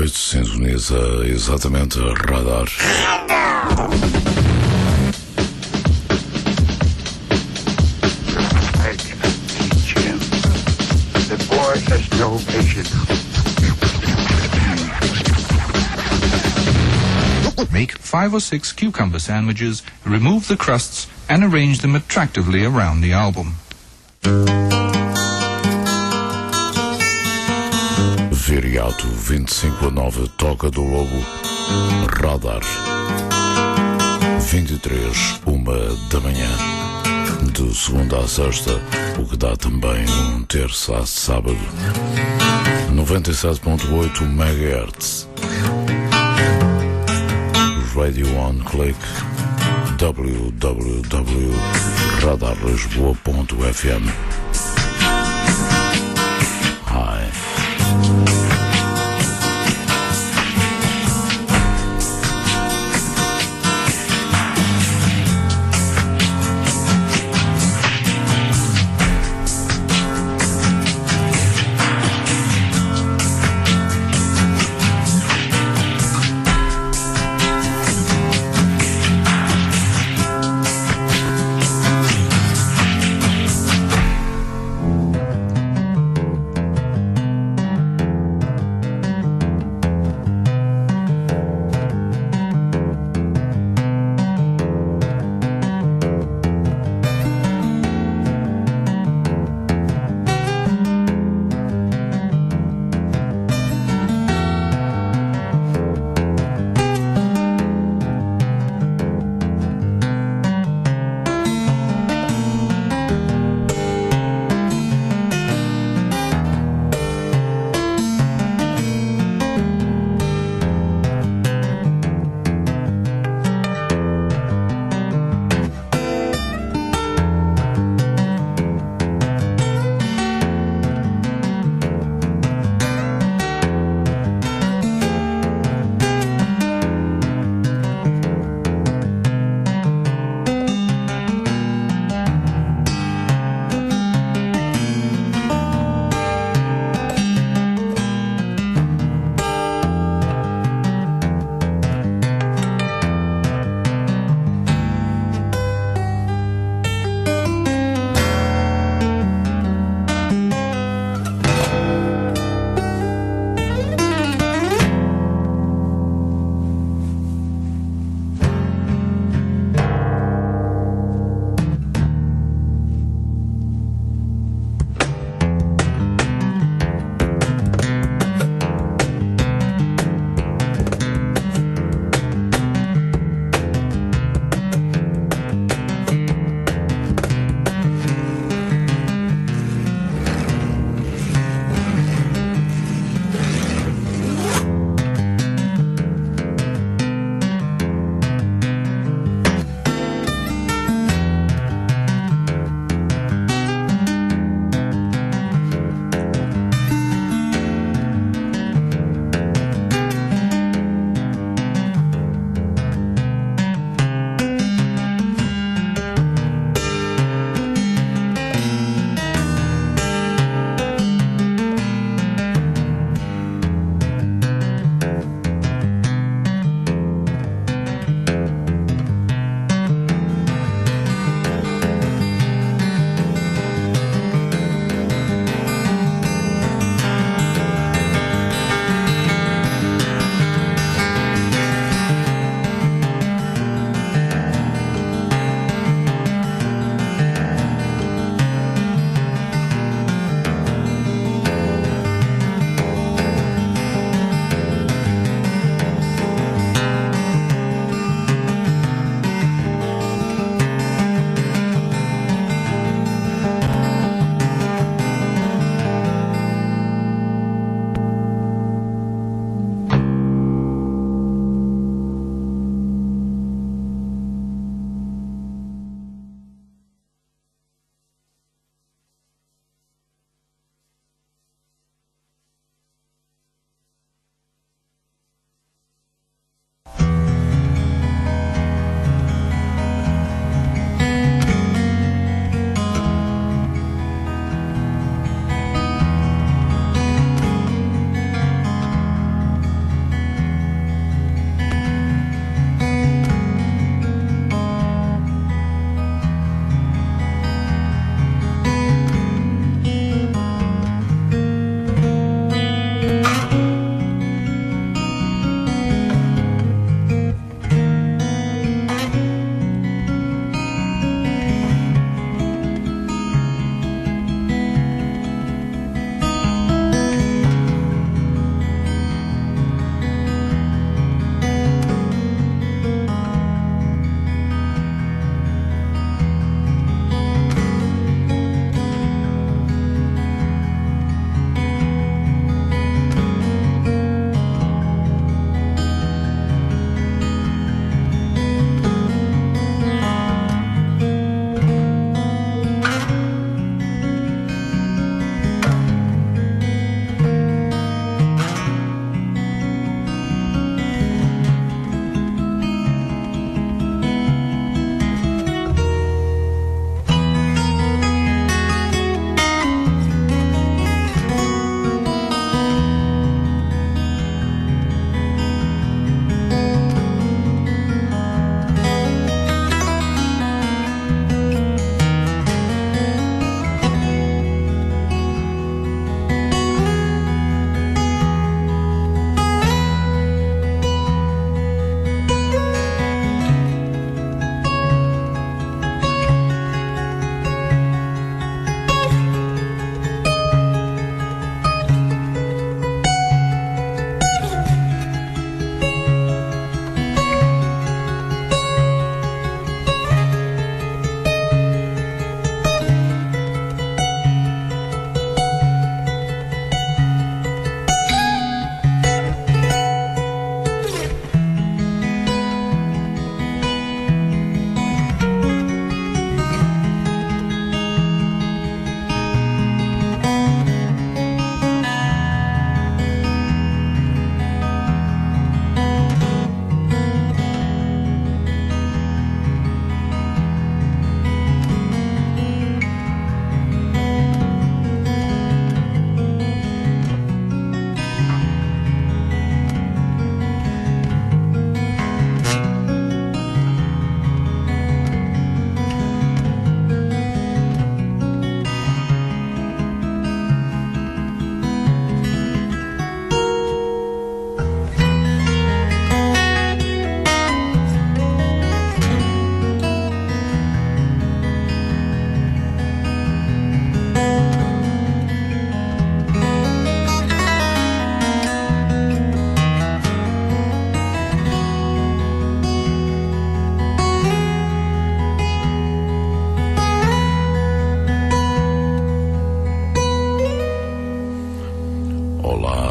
8, sintoniza exatamente a Radar. I cannot teach him. The boy has no patience. Make 5 or 6 cucumber sandwiches, remove the crusts, and arrange them attractively around the album. Viriato 25/9, Toca do Lobo, Radar. 23, 1h, de segunda à sexta, o que dá também terça a sábado. 97.8 MHz. Radio on Click, www.radarlisboa.fm. Hi.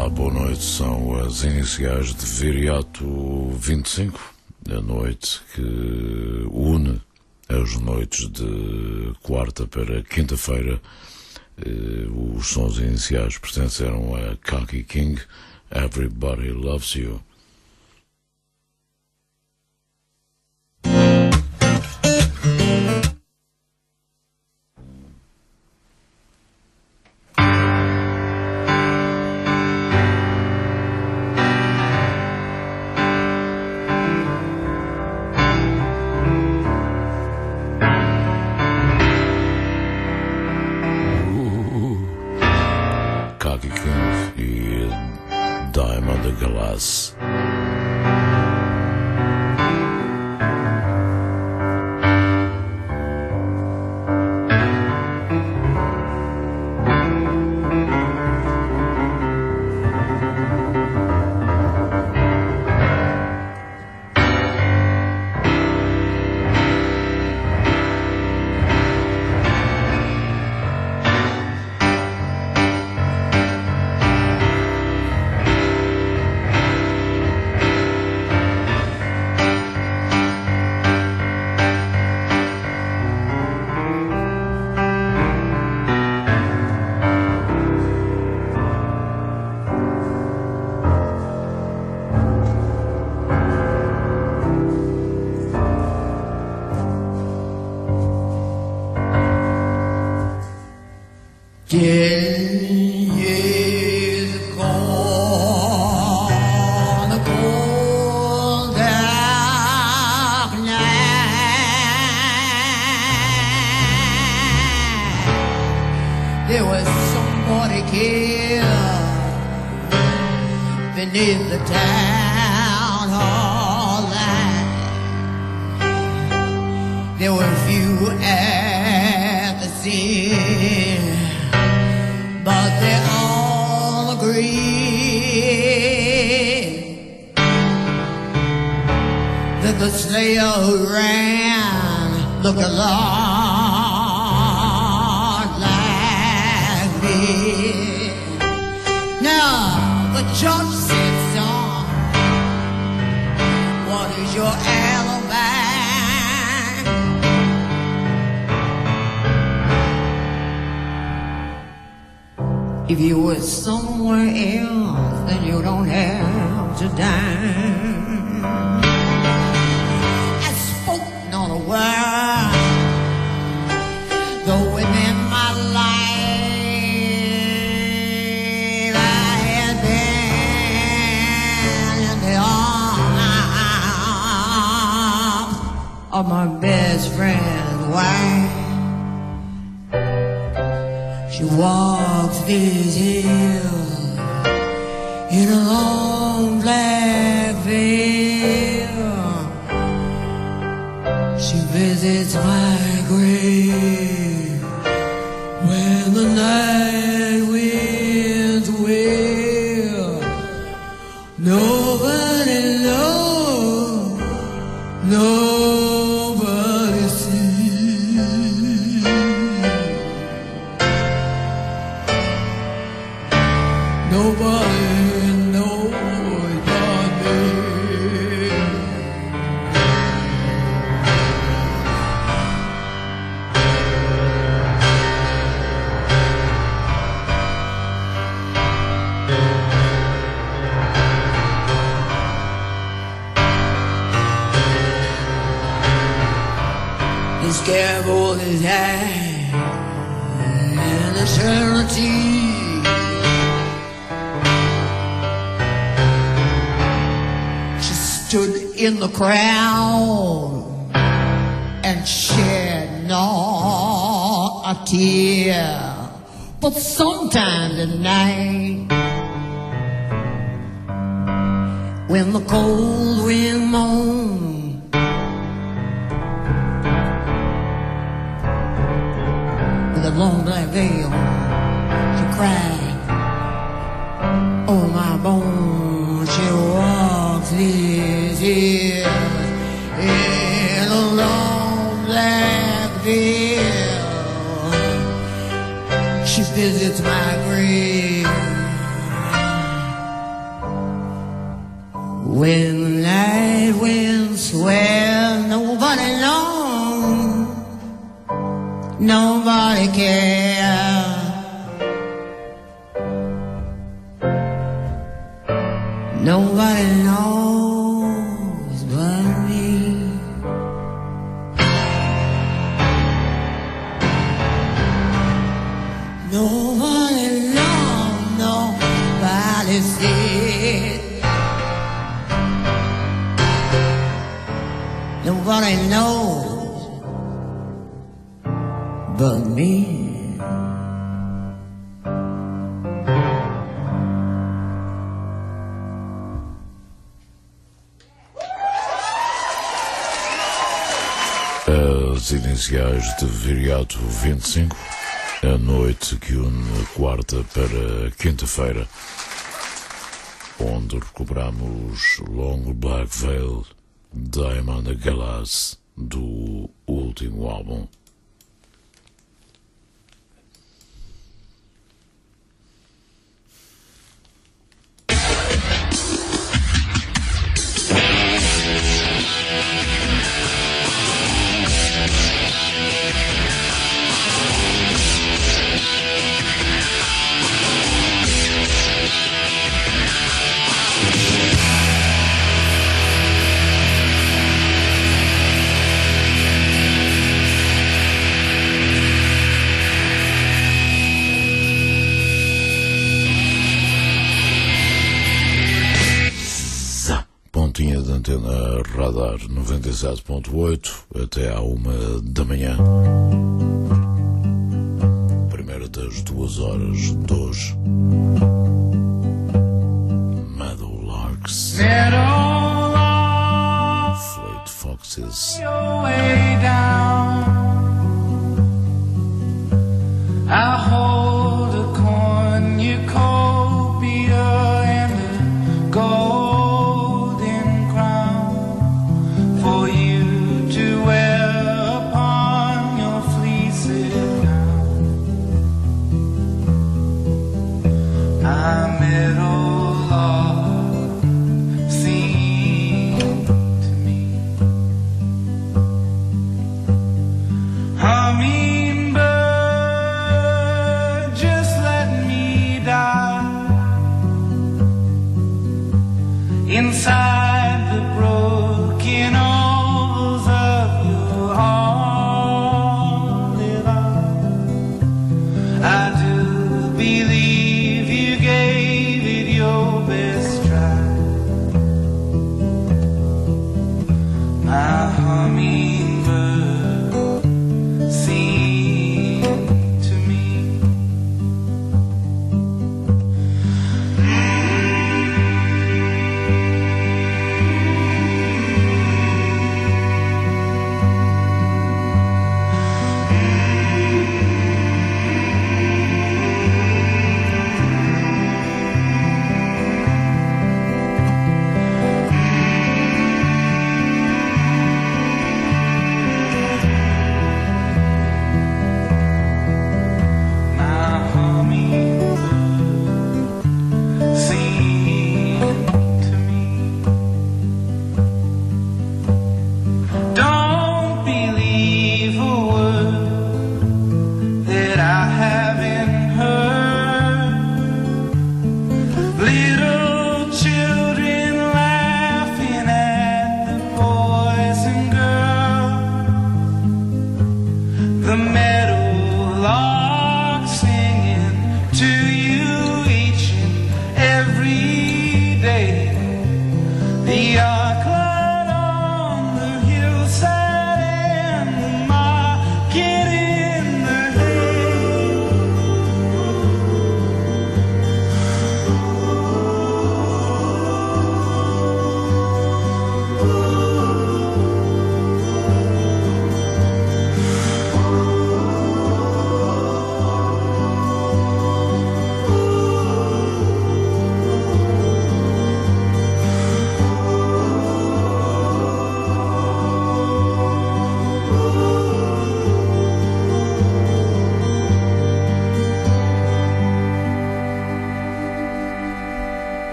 Olá, boa noite. São as iniciais de Viriato 25, a noite que une as noites de quarta para quinta-feira. Os sons iniciais pertenceram a Kaki King, Everybody Loves You. Kaki King e Diamond Glass. There was somebody killed beneath the town hall light. There were few at the scene, but they all agreed that the slayer who ran looked a lot like me. Now the judge said, son, what is your alibi? If you were somewhere else, then you don't have to die. I spoke not a word, though within my life I had been in the arms of my best friend's wife. She walks these hills in a long black veil. She visits my grave when the night winds wail. Nobody knows, nobody sees. Nobody knows but me. This scaffold is high and eternity. Stood in the crowd and shed not a tear. But sometimes at night, when the cold wind moans, with a long black veil, she cried, oh my bones, she walks these hills in a long black veil. She visits my grave When the night winds swell, nobody knows, nobody cares. Nobody knows but me. Nobody knows, nobody sees. Nobody knows but me. As iniciais de Viriato 25, a noite que une quarta para quinta-feira, onde recuperamos Long Black Veil, Diamond Galas, do último álbum. Pontinha de antena Radar 97.8 até à 1 da manhã. Primeira das 2 horas de hoje. Meadowlarks, Fleet Foxes, I hold a cornucopia and a golden crown for you to wear upon your fleecy gown. I meadowlark sing to me. Hummingbird, just let me die inside the broken ovals of your olive eye. I do believe you gave it your best try. My hummingbird, sing to me.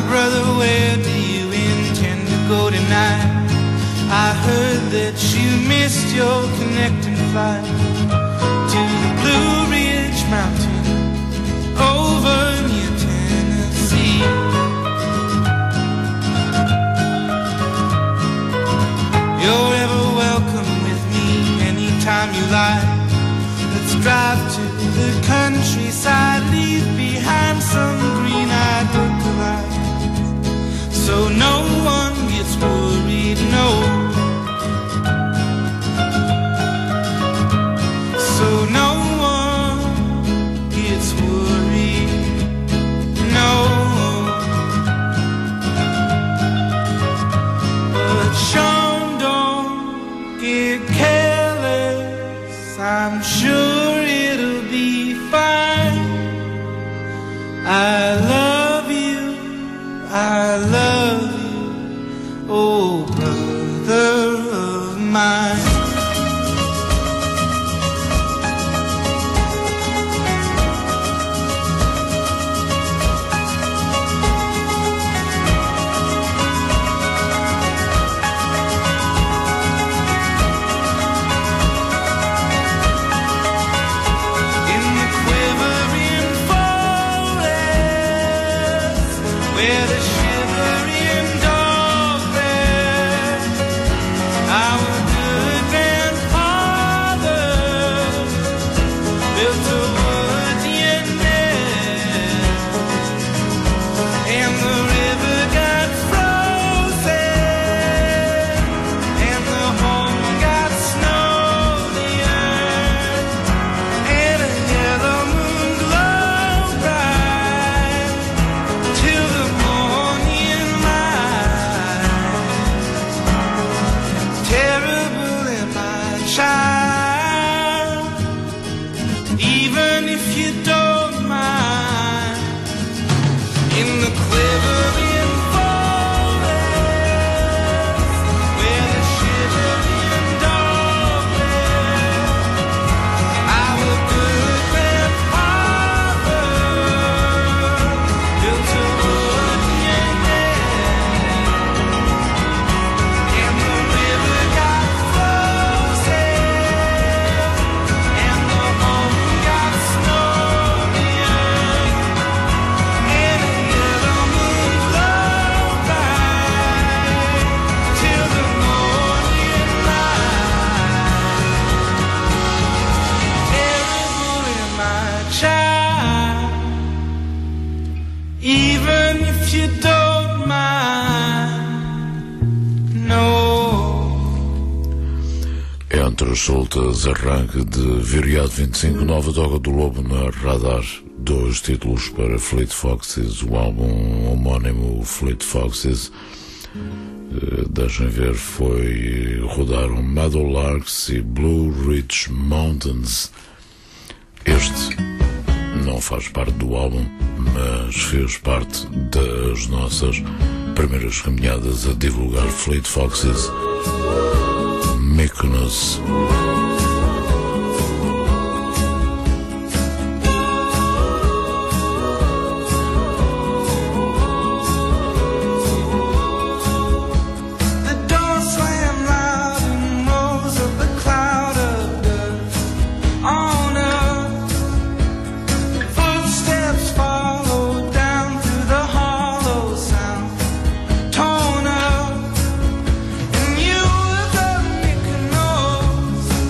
brother, where do you intend to go tonight? I heard that you missed your connecting flight to the Blue Ridge Mountain over near Tennessee. You're ever welcome with me anytime you like. Let's drive to the countryside, leave behind some green-eyed lookalikes, so no one gets worried, no. So no one gets worried, no. But Sean, don't get careless, I'm sure it'll be fine. I love you, oh brother of mine. Where the shivering dog rests, our good grandfather built a wooden nest, and the river got frozen, and the home got snowed in, and a yellow moon glowed bright till the morning light. Terrible am I, child, even if you don't mind. In the quivering forest, where the shivering dog rests, our good grandfather built a wooden nest, and the river got frozen, and the home got snowed in, and a yellow moon glowed bright till the morning light. Terrible am I, child, even if you don't mind, no. Entre os soltas, arranque de Viriato 25, nova toca do Lobo na Radar. 2 títulos para Fleet Foxes, o álbum homónimo Fleet Foxes. Deixem ver, foi rodaram Meadowlarks e Blue Ridge Mountains. Este não faz parte do álbum, mas fez parte das nossas primeiras caminhadas a divulgar Fleet Foxes. Mykonos. The door slammed loud and rose up a cloud of dust on us. Footsteps followed down through the hollow sound, torn up. And you were the Mykonos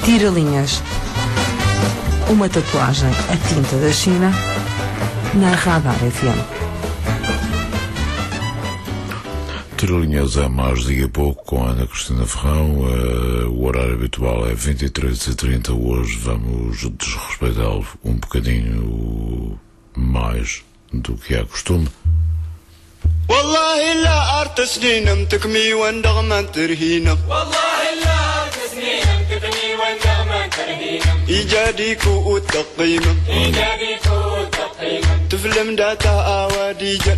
Tira-linhas. Uma tatuagem a tinta da China na Radar FM. Tira-linhas é mais dia pouco com a Ana Cristina Ferrão. O horário habitual é 23h30. Hoje vamos desrespeitá-lo um bocadinho mais do que é costume. والله لا أرت سنين متكمي وندغم ترهينا والله لا أرت سنين متكمي وندغم ترهينا إيجاديك والتقيمة تفلم داتا أواديجا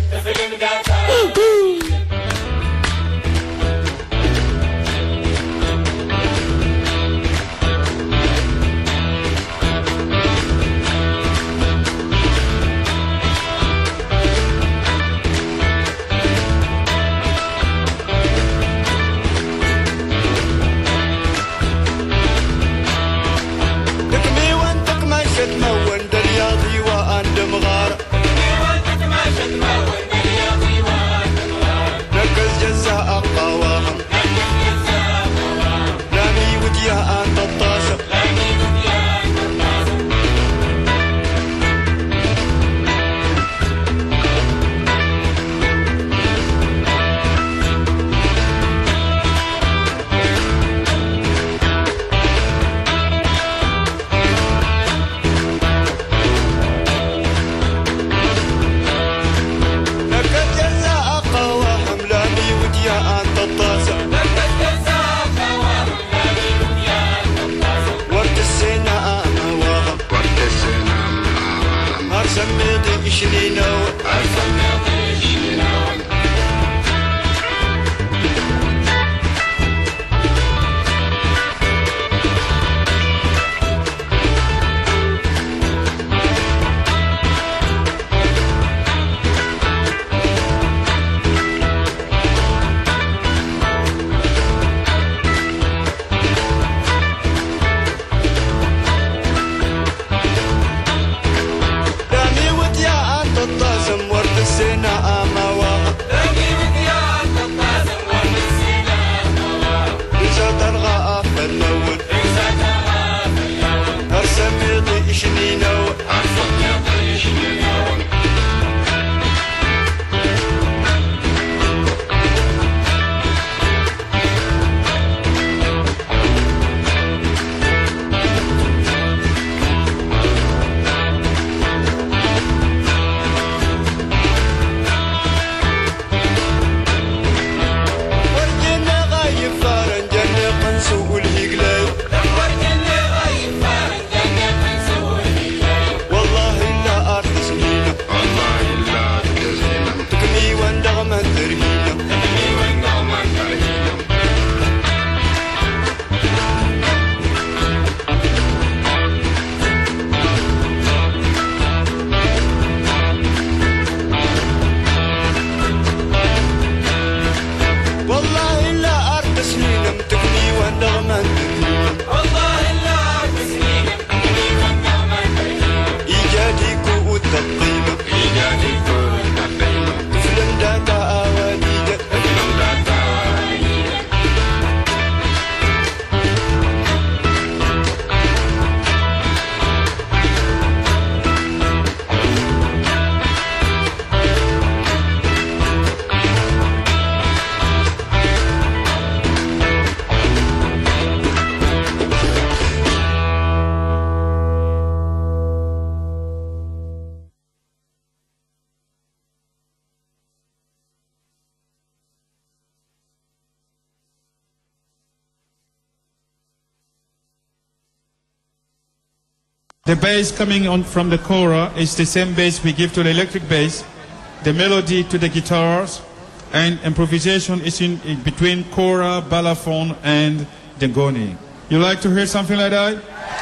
The bass coming on from the kora is the same bass we give to the electric bass, the melody to the guitars, and improvisation is in between kora, balafon, and dengoni. You like to hear something like that?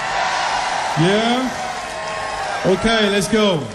Yeah? Okay, let's go.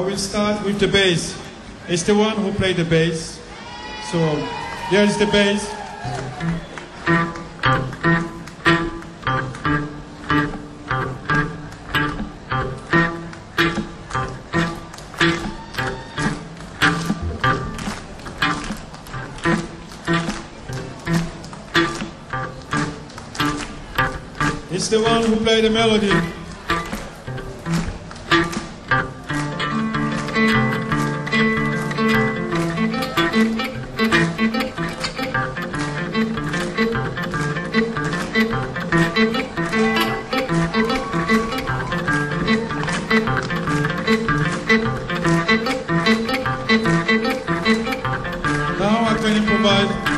will start with the bass. It's the one who played the bass. So there is the bass. It's the one who played the melody. Now I can improvise.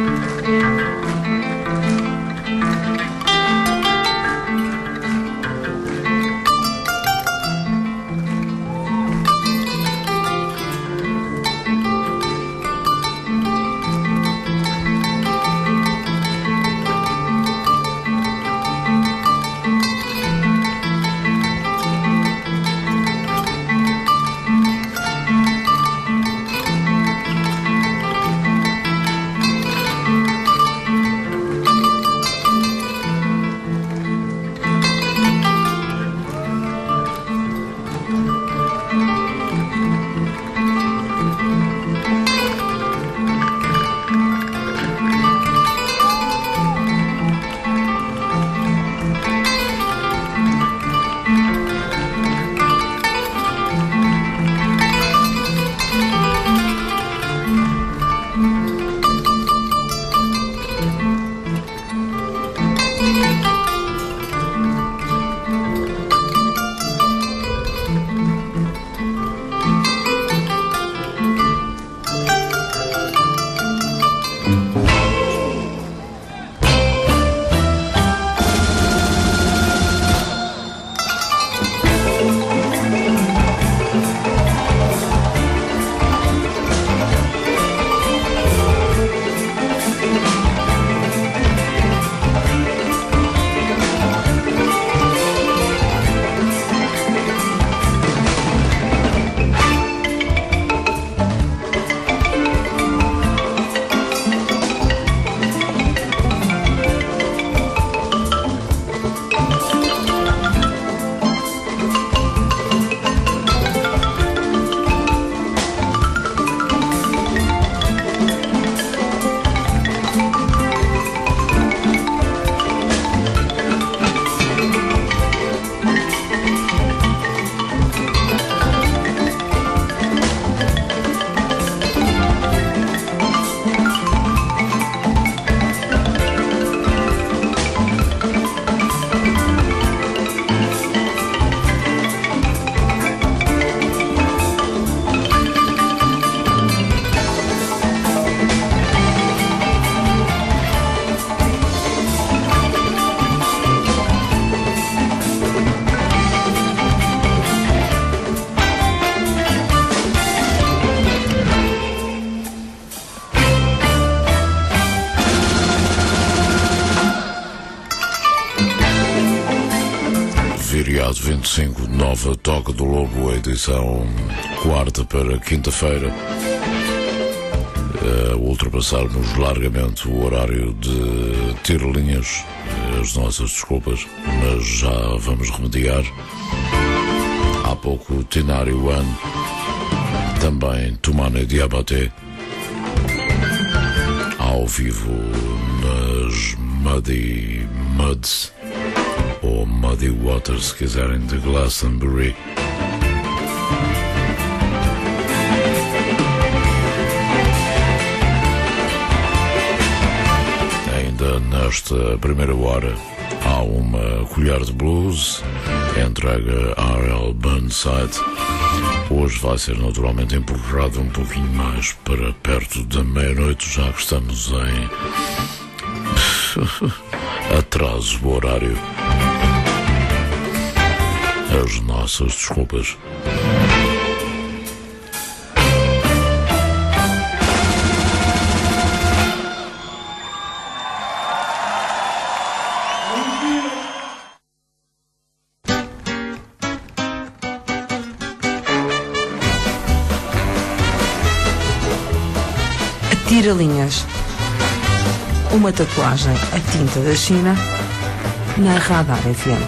Viriato 25, nova Toca do Lobo, edição quarta para quinta-feira. Ultrapassarmos largamente o horário de tirelinhas, as nossas desculpas, mas já vamos remediar. Há pouco Tinari One, também Tumane Diabaté, ao vivo nas Muddy Muds, ou Muddy Waters, se quiserem, de Glastonbury. Ainda nesta primeira hora há uma colher de blues, entrega R.L. Burnside. Hoje vai ser naturalmente empurrado um pouquinho mais para perto da meia-noite, já que estamos em atraso do horário. As nossas desculpas. Tira-linhas. Uma tatuagem a tinta da China na Radar FM.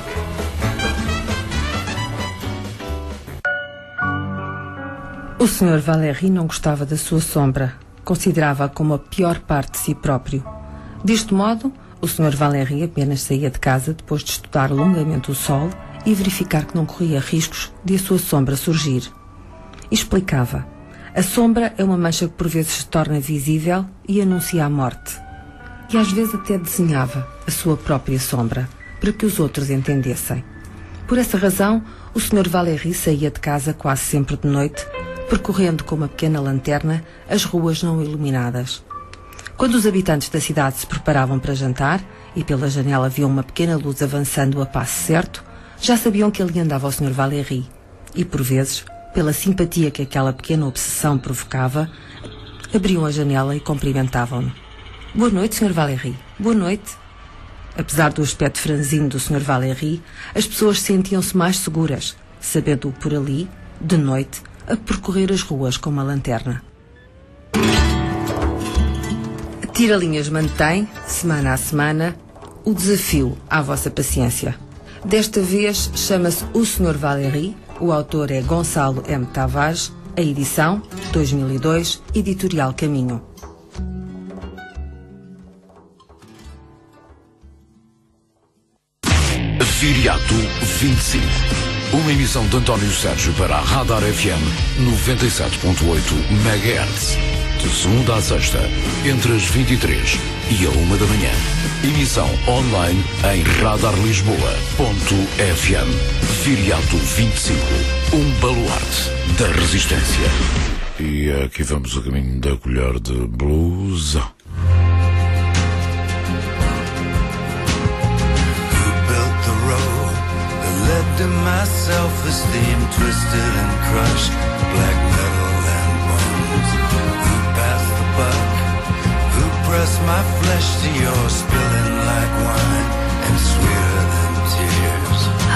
O Sr. Valéry não gostava da sua sombra. Considerava-a como a pior parte de si próprio. Deste modo, o Sr. Valéry apenas saía de casa depois de estudar longamente o sol e verificar que não corria riscos de a sua sombra surgir. E explicava: a sombra é uma mancha que por vezes se torna visível e anuncia a morte. E às vezes até desenhava a sua própria sombra, para que os outros entendessem. Por essa razão, o Sr. Valéry saía de casa quase sempre de noite, percorrendo com uma pequena lanterna as ruas não iluminadas. Quando os habitantes da cidade se preparavam para jantar e pela janela viam uma pequena luz avançando a passo certo, já sabiam que ali andava o Sr. Valéry. E, por vezes, pela simpatia que aquela pequena obsessão provocava, abriam a janela e cumprimentavam-no. Boa noite, Sr. Valéry. Boa noite. Apesar do aspecto franzino do Sr. Valéry, as pessoas sentiam-se mais seguras, sabendo-o por ali, de noite, a percorrer as ruas com uma lanterna. Tira-linhas mantém, semana a semana, o desafio à vossa paciência. Desta vez chama-se O Sr. Valéry, o autor é Gonçalo M. Tavares, a edição, 2002, Editorial Caminho. Viriato 25. Uma emissão de António Sérgio para a Radar FM 97.8 MHz. De segunda a sexta, entre as 23 e a 1 da manhã. Emissão online em radarlisboa.fm. Viriato 25. Um baluarte da resistência. E aqui vamos a caminho da colher de blues. To my self-esteem twisted and crushed, black metal and bones. Who passed the buck? Who pressed my flesh to yours, spilling like wine and sweeter than tears?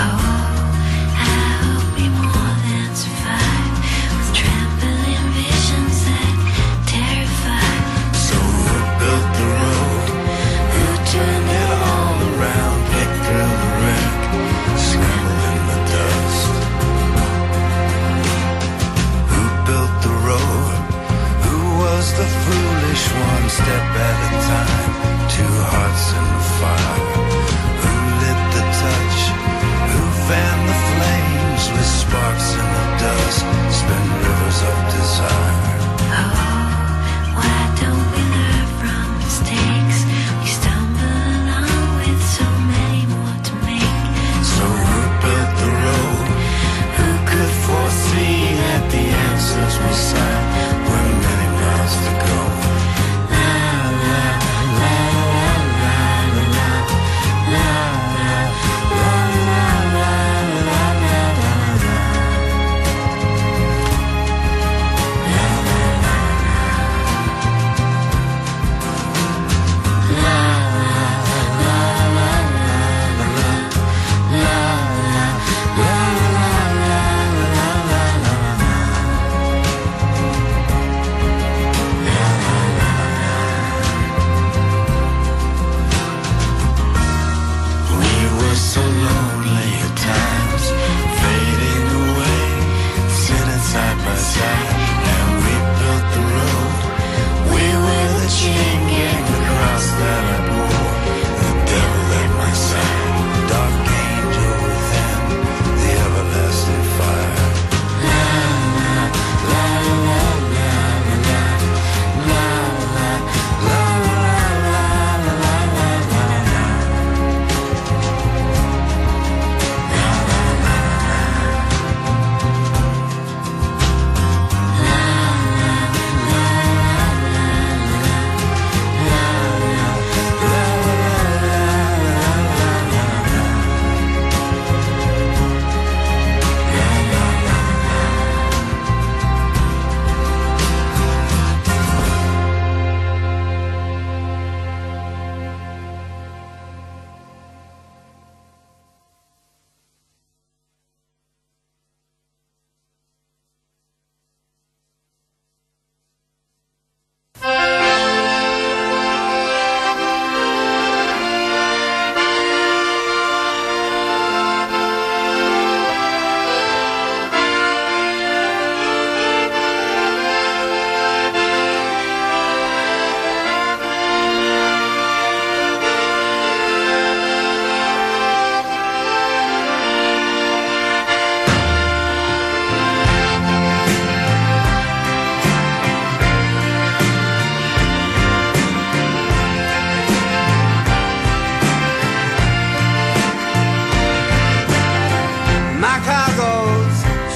Help me more than survive with trampling visions that terrify. So who built the road? Who turned it all around, picked through the wreck, scrambled dust? Who built the road? Who was the foolish one? Step at a time, two hearts in the fire. Who lit the touch? Who fanned the flames with sparks in the dust? Spin rivers of desire. Why don't we learn from mistakes? We stumble along with so many more to make. So who built the road? Who could foresee that the answers we sought were many miles to go? La la la la la la la la la la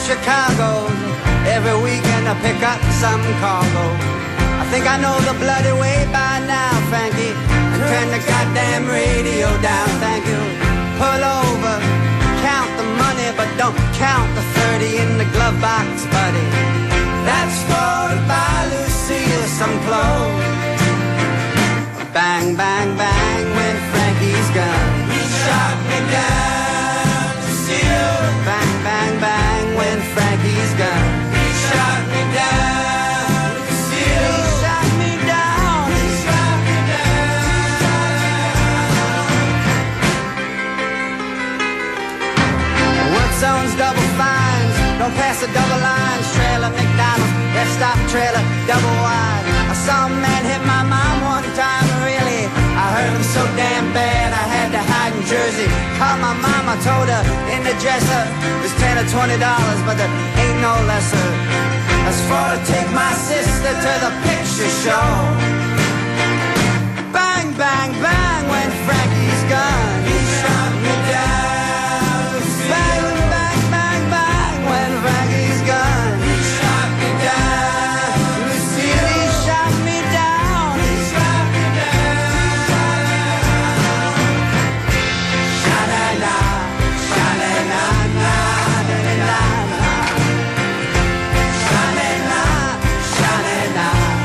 Chicago. Every weekend I pick up some cargo. I think I know the bloody way by now, Frankie. And turn the goddamn radio down, thank you. Pull over, count the money, but don't count the 30 in the glove box, buddy. That's for to buy Lucia some clothes. Bang, bang, bang, when Frankie's gone. He shot me down to see you. Bang, bang, bang, when Frankie's gone. He shot me down to see you. He shot me down. He shot me down. Work zones, double fines. Don't pass the double lines. Trailer, McDonald's, F-stop trailer, double wide. I saw a man hit my mom one time, really. I hurt him so damn bad I had to hide in Jersey. Called my mom, I told her in the dresser there's $10 or $20, but there ain't no lesser. As for to take my sister to the picture show. Bang, bang, bang, when Frankie's gone. He shot me down. Bang, bang, bang, bang, when Frankie's gone. He shot me down. Lucille, he shot me down. He shot me down. Sha-la-la, sha-la-la, la-la-la-la. Sha-la-la, sha-la-la.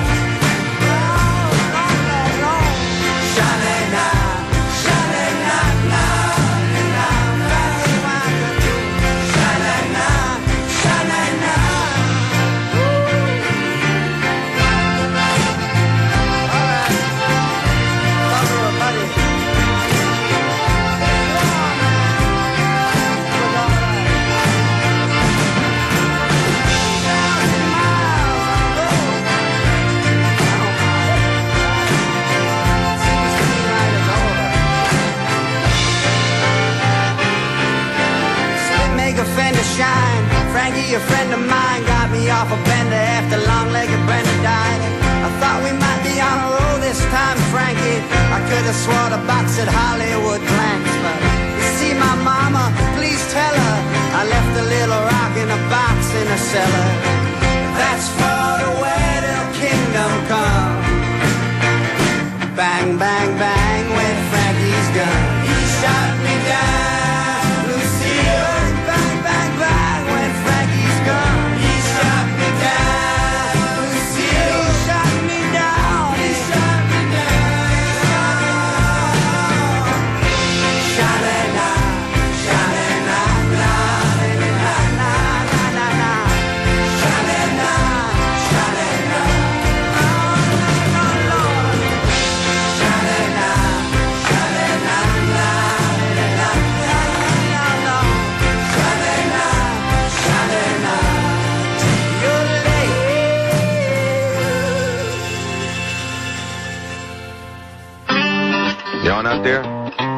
Sha-la-la, sha-la-la, la-la-la. Sha-la-la, sha-la-la. Make a fender shine. Frankie, a friend of mine, got me off a bender after long-legged Brenda died. I thought we might be on a roll this time, Frankie. I could have swore the box at Hollywood planks, but you see my mama, please tell her I left a little rock in a box in her cellar. That's for the way till kingdom come. Bang, bang, bang, when Frankie's gone. He shot me down, Lucille. Bang, bang, bang, when Frankie's gone. He shot me down, Lucille. He shot me down. He shot me down. Sha-la-la, sha-la-la, la-la-la, la-la-la. Sha-la-la, sha-la-la. You on out there?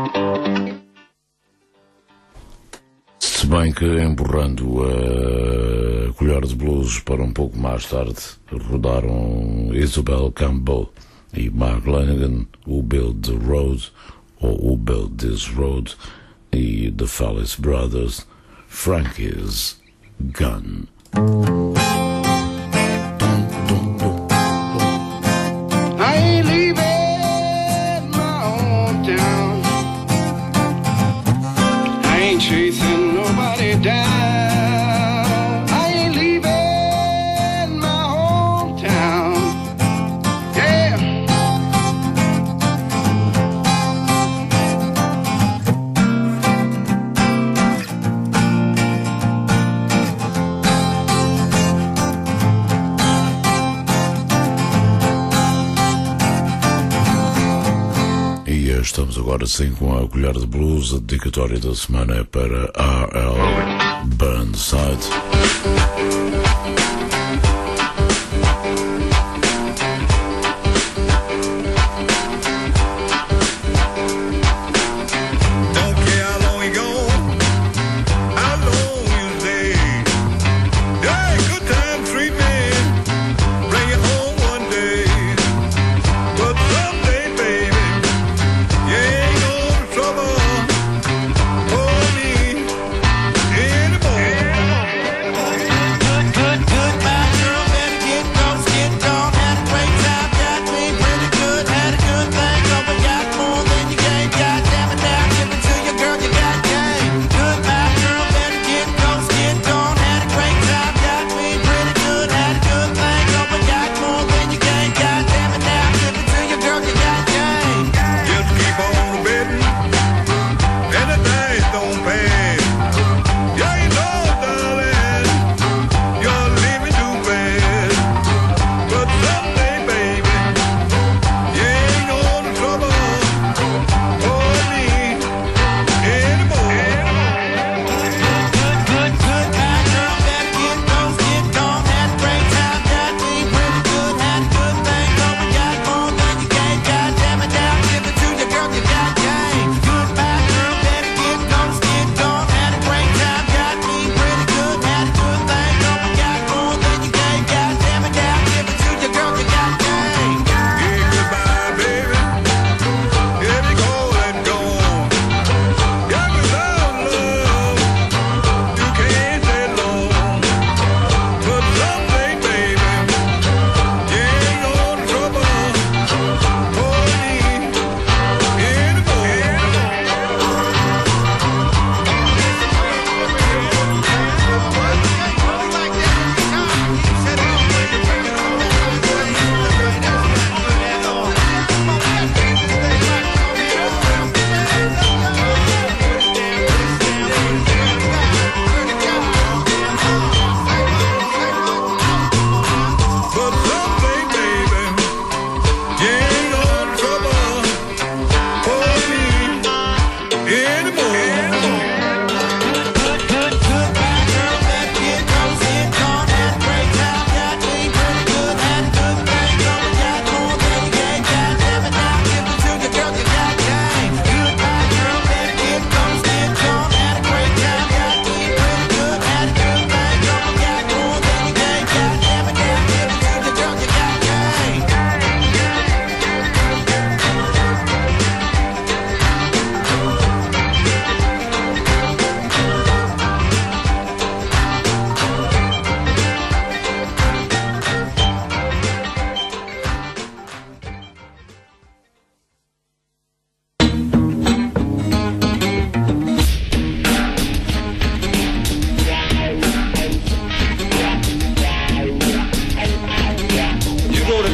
Se bem que empurrando a colher de blues para um pouco mais tarde, rodaram Isabel Campbell e Mark Lanigan, Who Built the Road, ou Who Built This Road, e The Fallis Brothers, Frankie's Gun. I ain't leaving my hometown. I ain't chasing nobody down. I ain't leaving my hometown. Yeah. E estamos agora sim com a colher de blues. A dedicatória da semana é para R.L. Burnside. Trouble for me anymore.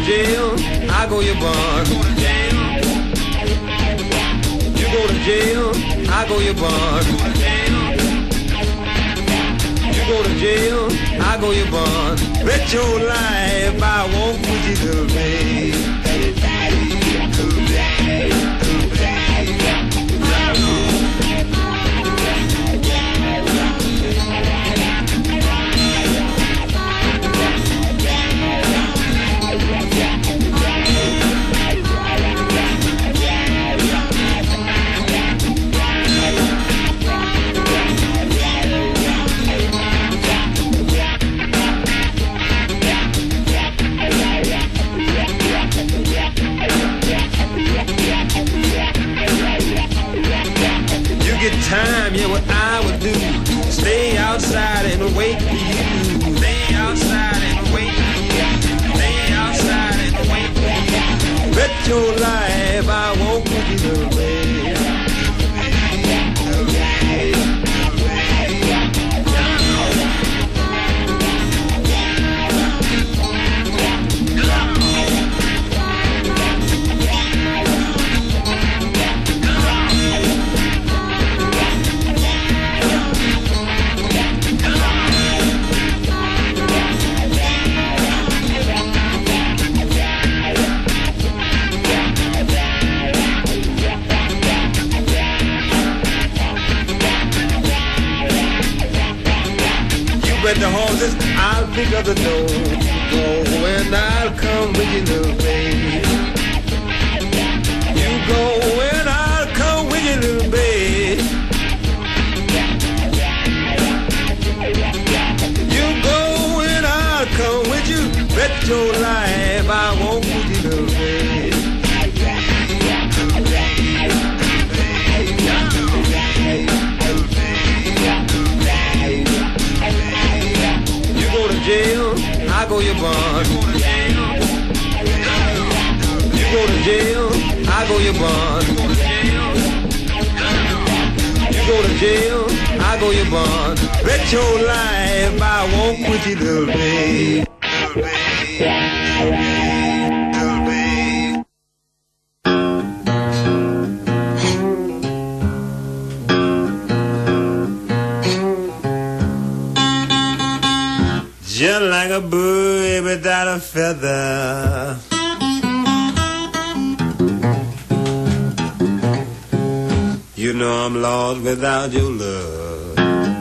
jail, I go your bond. You go to jail, I go your bond. You go to jail, I go your bond. Bet your life I won't put you to bed. Time, yeah, what I would do, stay outside and wait for you. Stay outside and wait for you. Stay outside and wait for you. Bet your life I won't put you away. The horses, I'll pick up the dough. Go and I'll come with you, little babe. You go and I'll come with you, little babe. You go and I'll come with you. Bet your life I won't put you, little babe. Jail, I go your bond. You go to jail, I go your bond. You go to jail, I go your bond. Bet your life I won't quit you, little babe. Just like a bird without a feather, you know I'm lost without your love.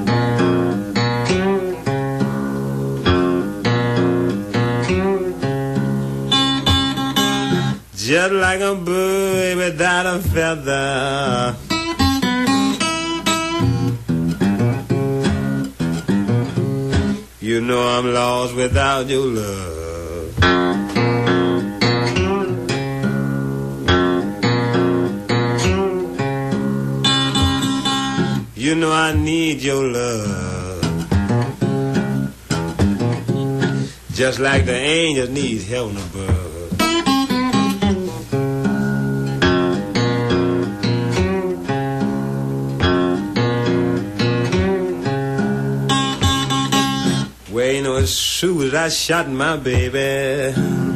Just like a bird without a feather, you know I'm lost without your love. You know I need your love, just like the angels need heaven above. Well, you know, as soon as I shot my baby,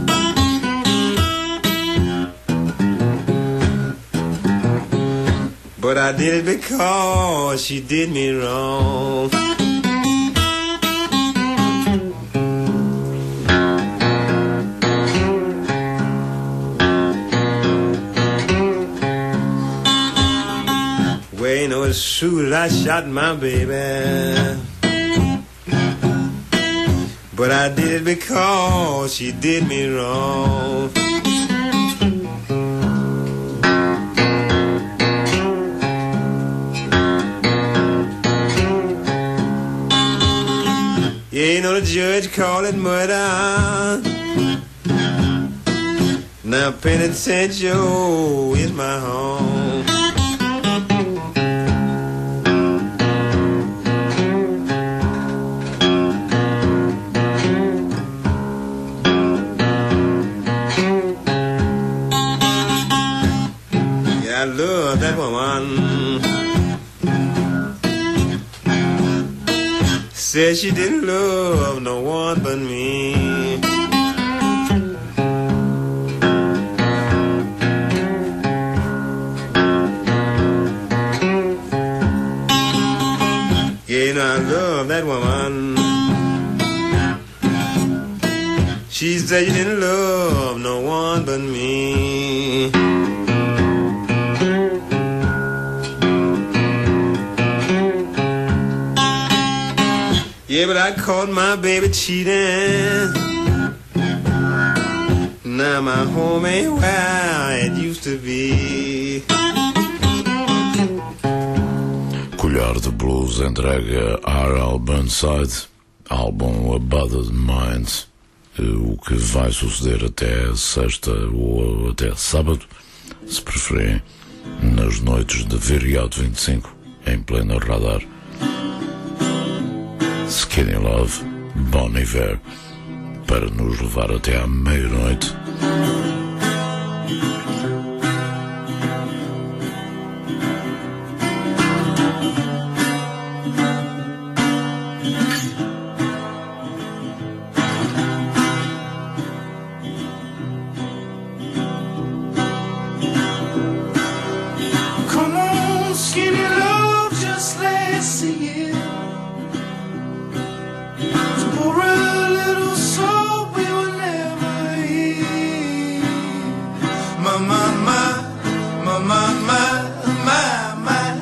but I did it because she did me wrong. Well, you know, as soon as I shot my baby, but I did it because she did me wrong. Yeah, you know the judge called it murder. Now penitentiary is my home. Yeah, I love that woman. Said she didn't love no one but me. Yeah, you know, I love that woman. She said you didn't love no one but me. Yeah, but I caught my baby cheating. Now my home ain't where it used to be. Colher de Blues entrega R.L. Burnside, álbum A Buttered Mind. O que vai suceder até sexta ou até sábado, se preferirem, nas noites de Viriato 25, em plena Radar. Skinny Love, Bon Iver, para nos levar até à meia-noite. Come on, skinny love, just let's sing it. To pour a little soul we will never hear. My, my, my, my, my, my, my, my.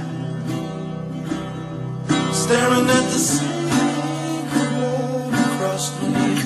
Staring at the sink of blood across the knee.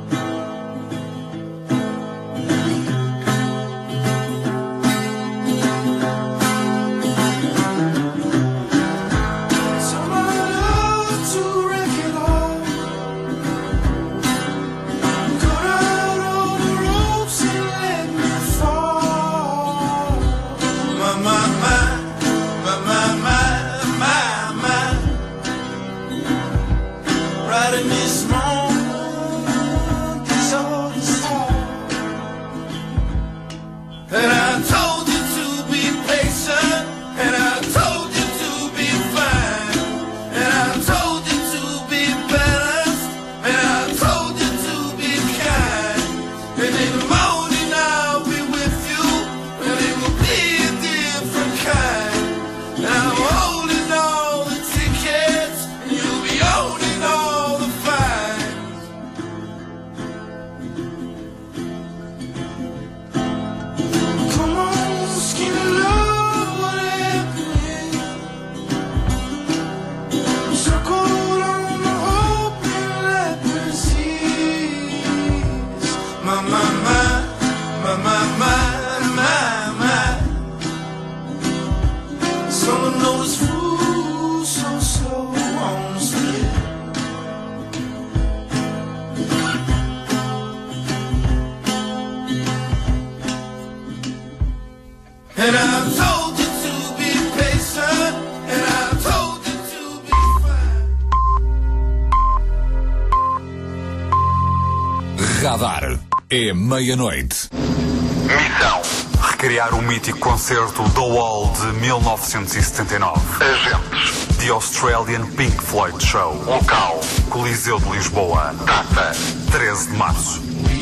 And I told you to be patient, and I told you to be fine, and I told you to be balanced, and I told you to be kind. And in the morning I'll be with you, and it will be a different kind. And I'm holding all the tickets, and you'll be owning all the fines. Come on, skinny love, what happened? Circled on the open leprosies. My, my, my, my, my, my, my, my. Someone noticed food so slow on the street. And I told you to be patient, and I told you to be fine. Radar é meia-noite. Missão: recriar o mítico concerto The Wall de 1979. Agentes: The Australian Pink Floyd Show. Local: Coliseu de Lisboa. Data: 13 de março.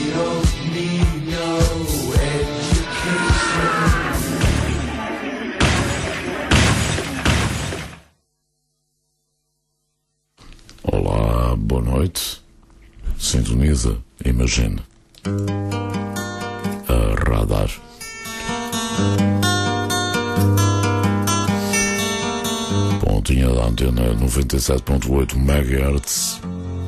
Olá, boa noite. Sintoniza, imagine. A Radar. Pontinha da antena 97.8 MHz.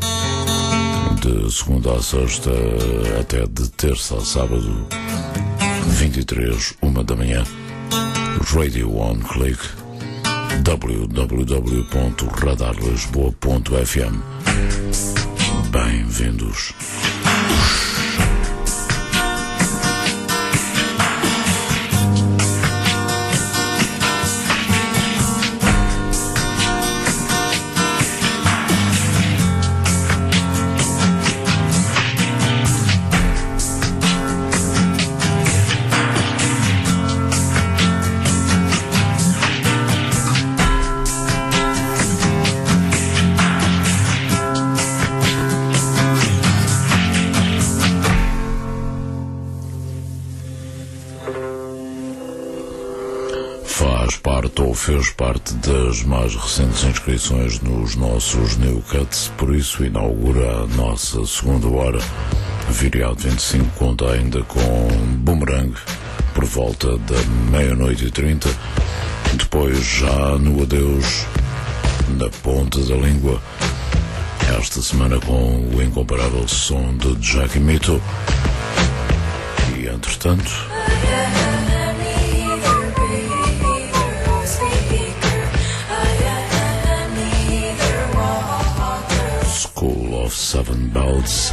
De segunda a sexta até de terça a sábado, 23, 1 da manhã. Radio One Click. www.radarlisboa.fm. Bem-vindos. fez parte das mais recentes inscrições nos nossos New Cuts, por isso inaugura a nossa segunda hora. Viriato 25 conta ainda com Boomerang por volta da 00:30. Depois, já no adeus, na ponta da língua, esta semana com o incomparável som de Jackie Mito. E entretanto, School of Seven Bells.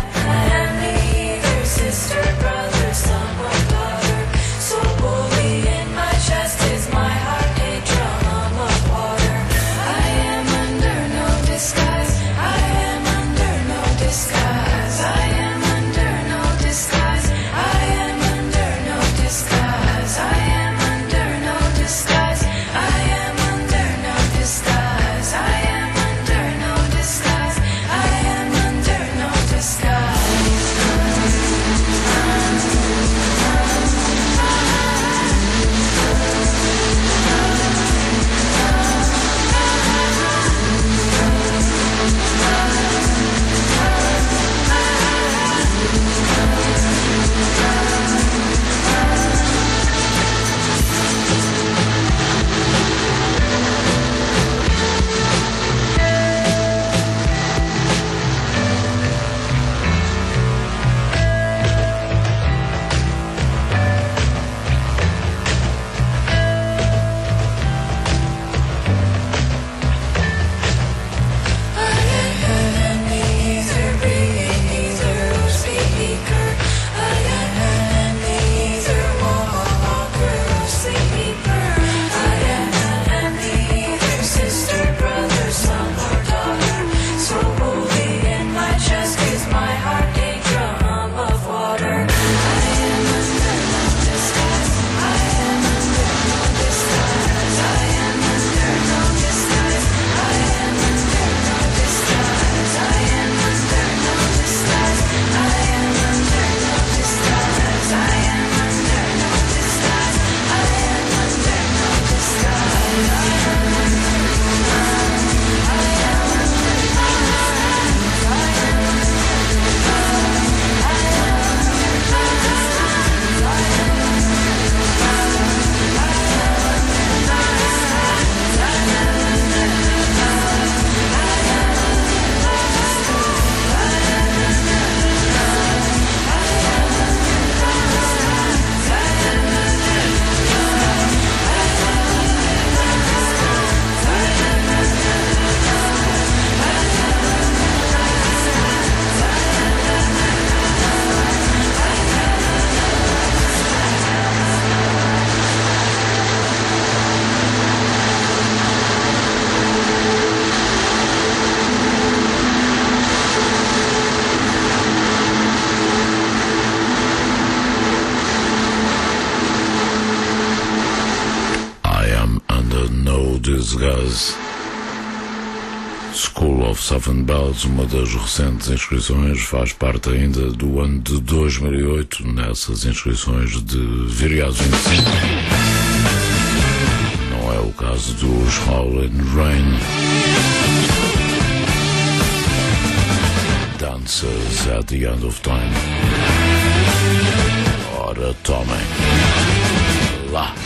Disguise. School of Seven Bells, uma das recentes inscrições, faz parte ainda do ano de 2008, nessas inscrições de Viriato 25. Não é o caso dos Howlin' Rain. Dancers at the End of Time. Ora, tomem lá.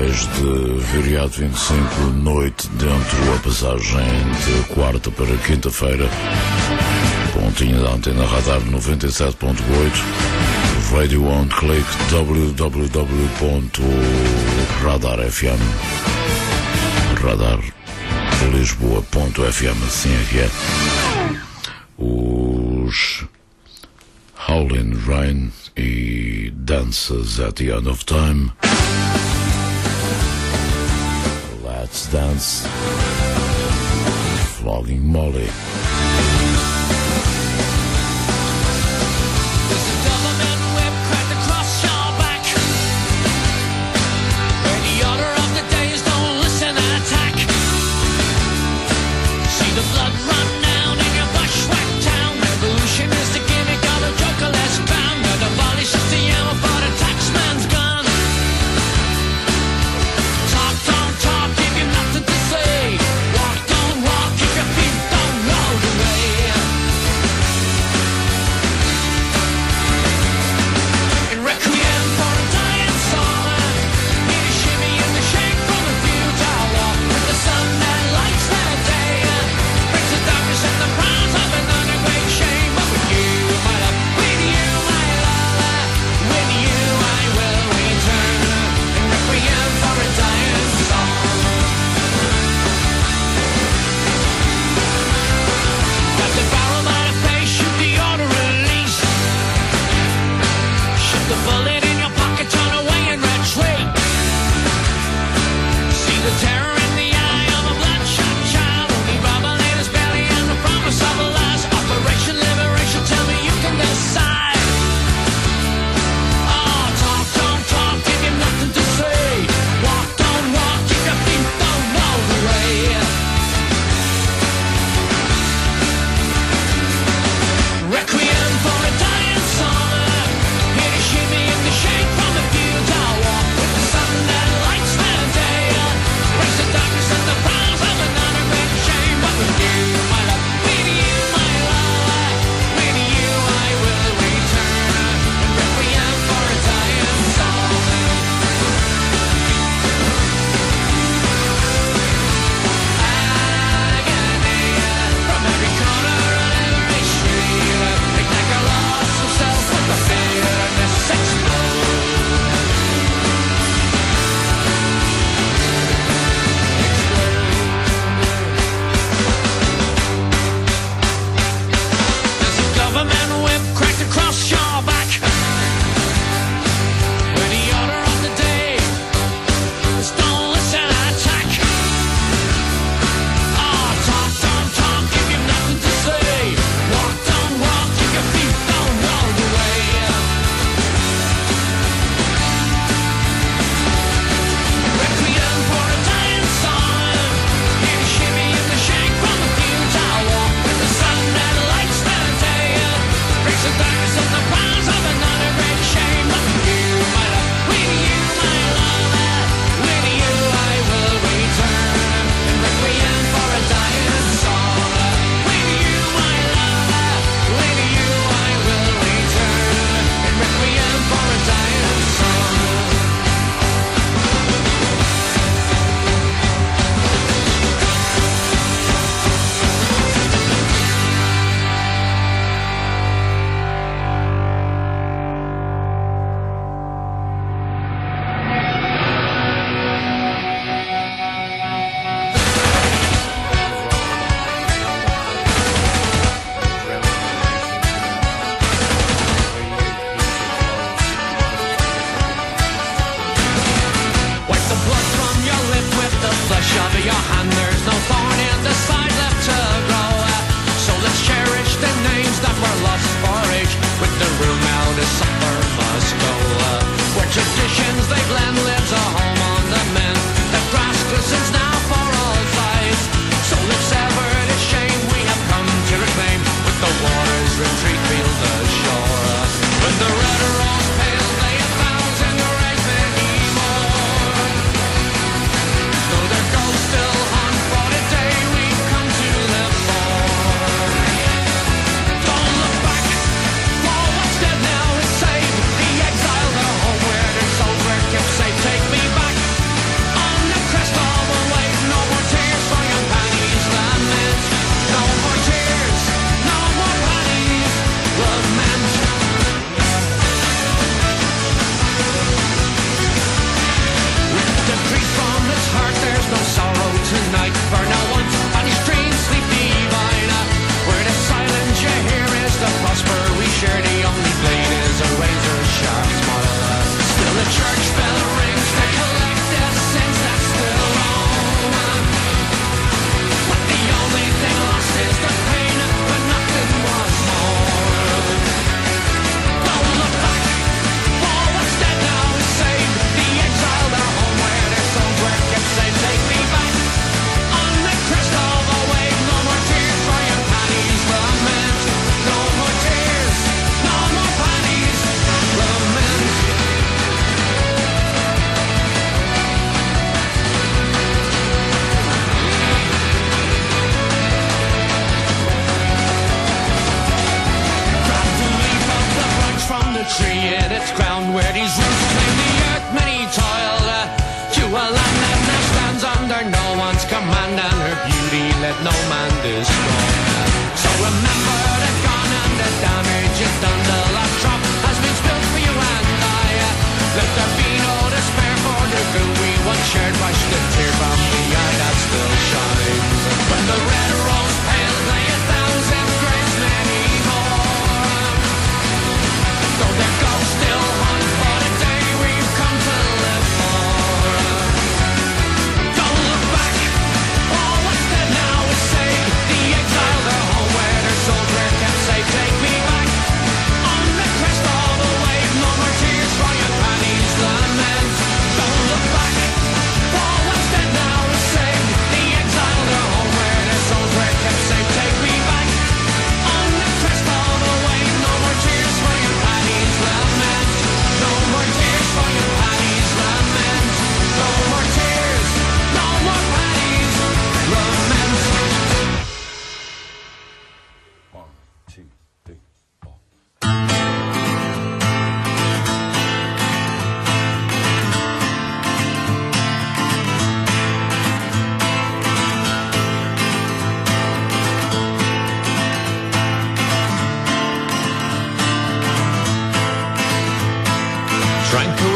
depois de Viriato 25, noite dentro, a passagem de quarta para quinta-feira. Pontinha da antena Radar 97.8, Radio on Click, www.radarfm, radarlisboa.fm, assim é que é. Os Howlin' Rain e Dances at the End of Time. Let's Dance, Flogging Molly. Talk if your feet don't rock.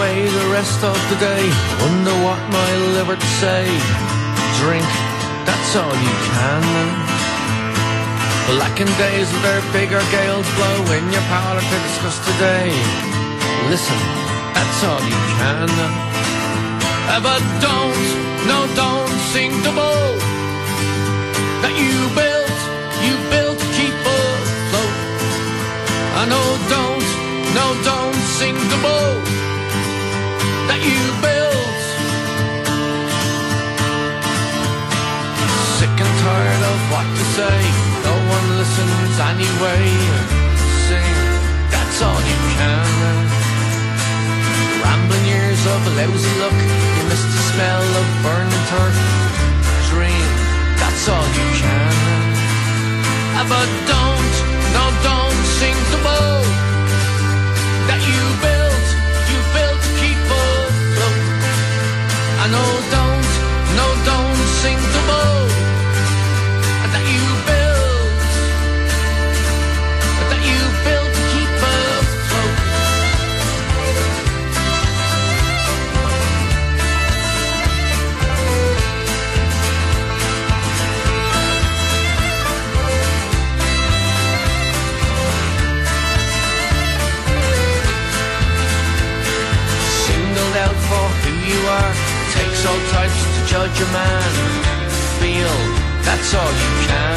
away the rest of the day. Wonder what my liver to say. Drink, that's all you can. Blackened days with their bigger gales blow in your parlour to discuss today. Listen, that's all you can. But don't sing the boat that you built to keep afloat. Don't sing the boat that you built. Sick and tired of what to say, no one listens anyway. Sing, that's all you can. Rambling years of lousy luck, you miss the smell of burning turf. Dream, that's all you can. But don't sing the boat that you built to keep afloat. I know don't sing the boat that you built to keep afloat. Singled out for who you are, takes all types to judge a man. Feel, that's all you can.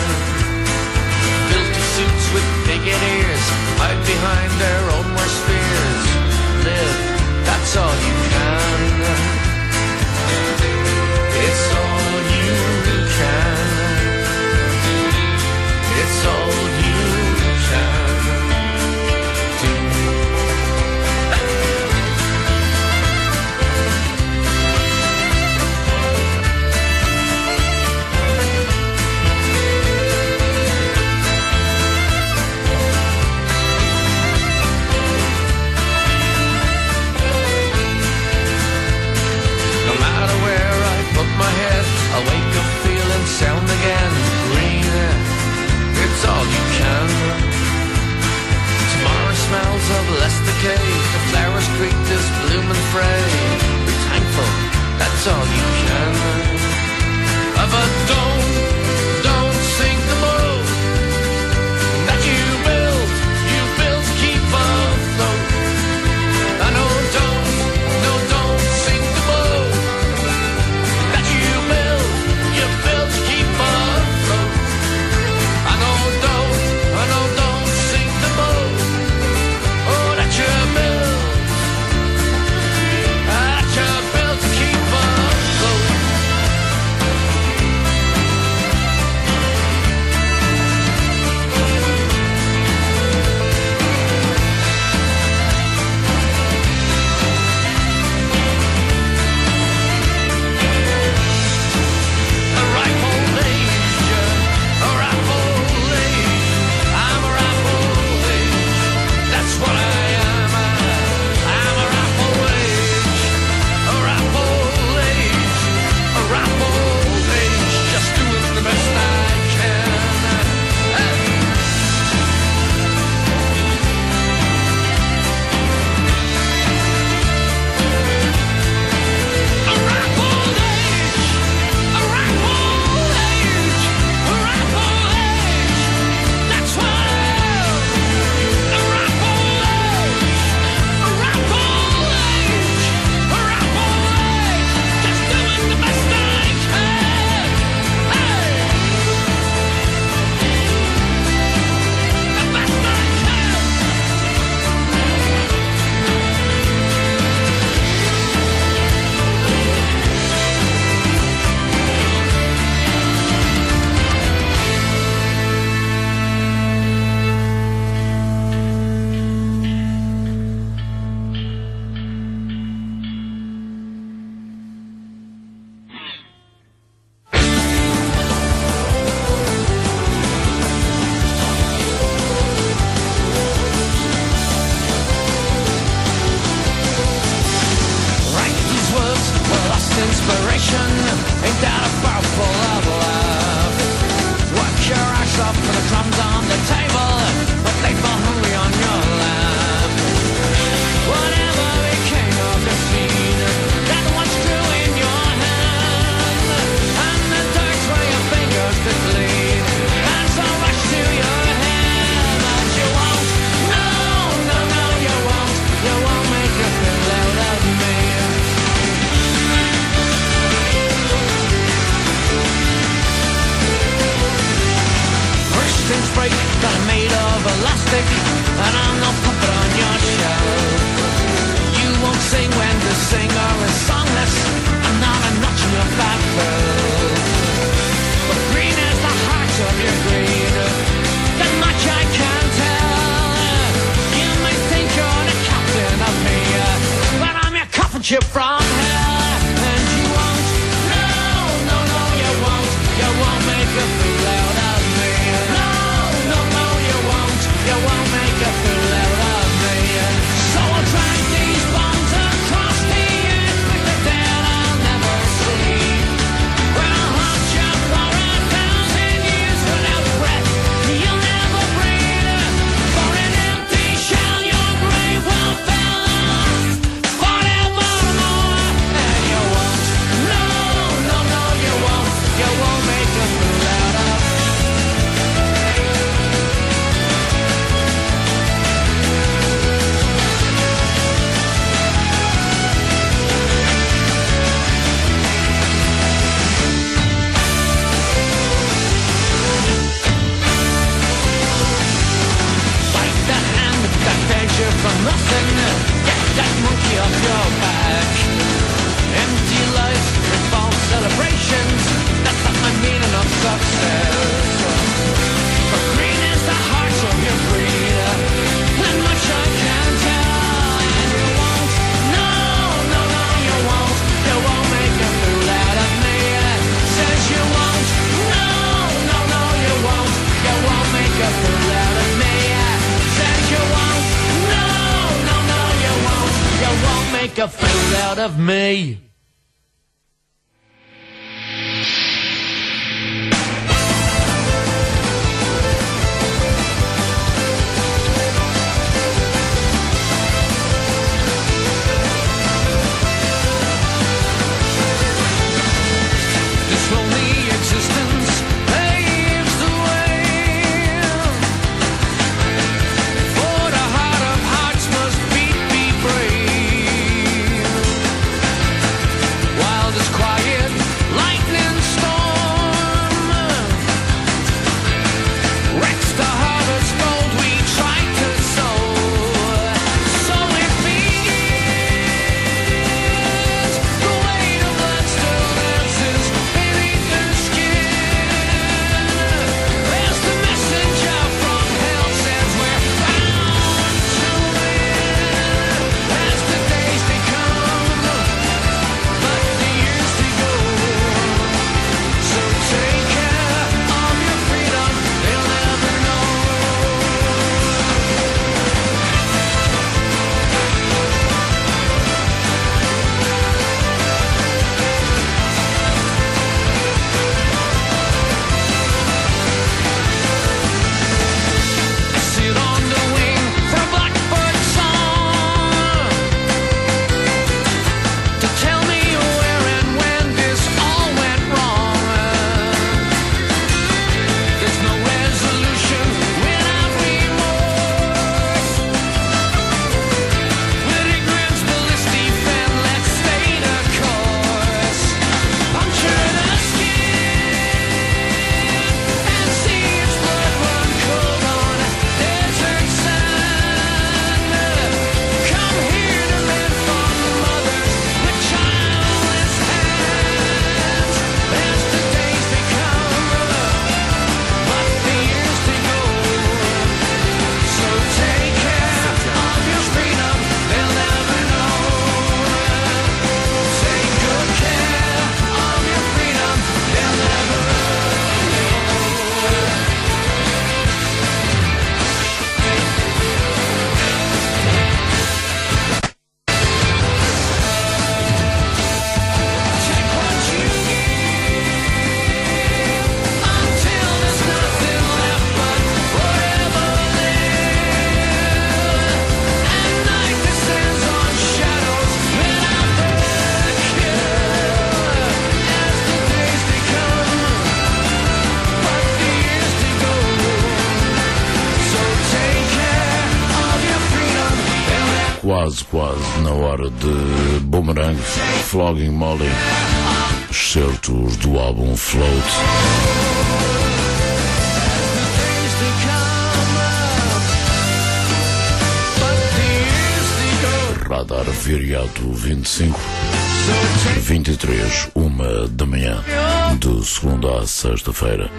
Filthy suits with bigot ears, hide behind their own worst fears. Live, that's all you can. It's all you can. It's all you can do. I wake up feeling sound again. Green, it's all you can. Tomorrow smells of less decay. The flowers creak this bloom and fray. Be thankful, that's all you can. But don't sing the boat that you built to keep afloat. I know don't sing the boat that you built to keep afloat. I know don't sing the boat, oh, that you built to keep afloat. Whatever became heartstrings break, that I'm made of elastic, and I'm not puppet on your shelf. You won't sing when the singer is songless, I'm not a notch in your fat belt. But green is the heart of your greed, that much I can tell. You may think you're the captain of me, but I'm your coffin ship from hell. And you won't, no, you won't. You won't make a fool out of me. No, you won't make a fool out of me. So I'll drag these bombs across the earth with the dead I'll never see. When I'll hunt you for 1,000 years without breath, you'll never breathe. For an empty shell, your grave will fill forevermore. And you won't, no, you won't. You won't make a fool out of me. Bite the hand that begs you for nothing. Get that monkey off your back. Empty life and false celebrations, that's not my meaning of success. But green is the heart of your breed, and much I can tell. And you won't, no, you won't. You won't make a fool out of me. Says you won't, no, you won't. You won't make a fool out of me. Says you won't, no, you won't. You won't make a fool out of me. This lonely existence paves the way. For the heart of hearts must be brave. While this quiet lightning storm wrecks the harvest gold we tried to sow. So it begins. The weight of blood still dances beneath the skin. There's the messenger from hell says we're bound to win. As the days they come, but the years they go. So take care of your freedom, they'll never know. Sit on the wing for blackbird song to tell me where and when this all went wrong. There's no resolution without remorse. With ignorance, ballistic fan, let's stay the course. Puncture the skin and see its blood run cold on desert sand. Come here to live from the mothers with childless hands. As the days they come, but the years they go. So take care of your freedom, they'll never know. Take good care of your freedom, they'll never know. Take what you give until there's nothing left but forever live. And night descends on shadows without the cure. As the days they come, but the years they go. So take care of your freedom, they'll never Quase na hora de Boomerang, Flogging Molly, excertos do álbum Float. days they recordar Viriato 25, 23, 1h, de segunda à sexta-feira.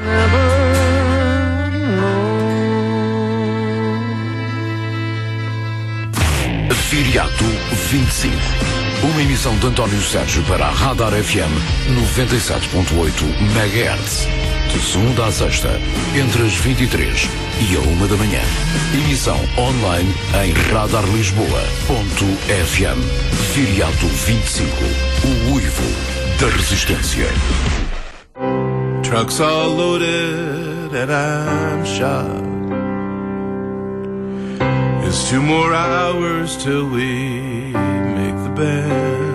Viriato 25, uma emissão de António Sérgio para a Radar FM 97.8 MHz. De segunda à sexta, entre as 23 e a 1h. Emissão online em radarlisboa.fm. Viriato 25, o uivo da resistência. Trucks all loaded and I'm shot. It's 2 more hours till we make the bend.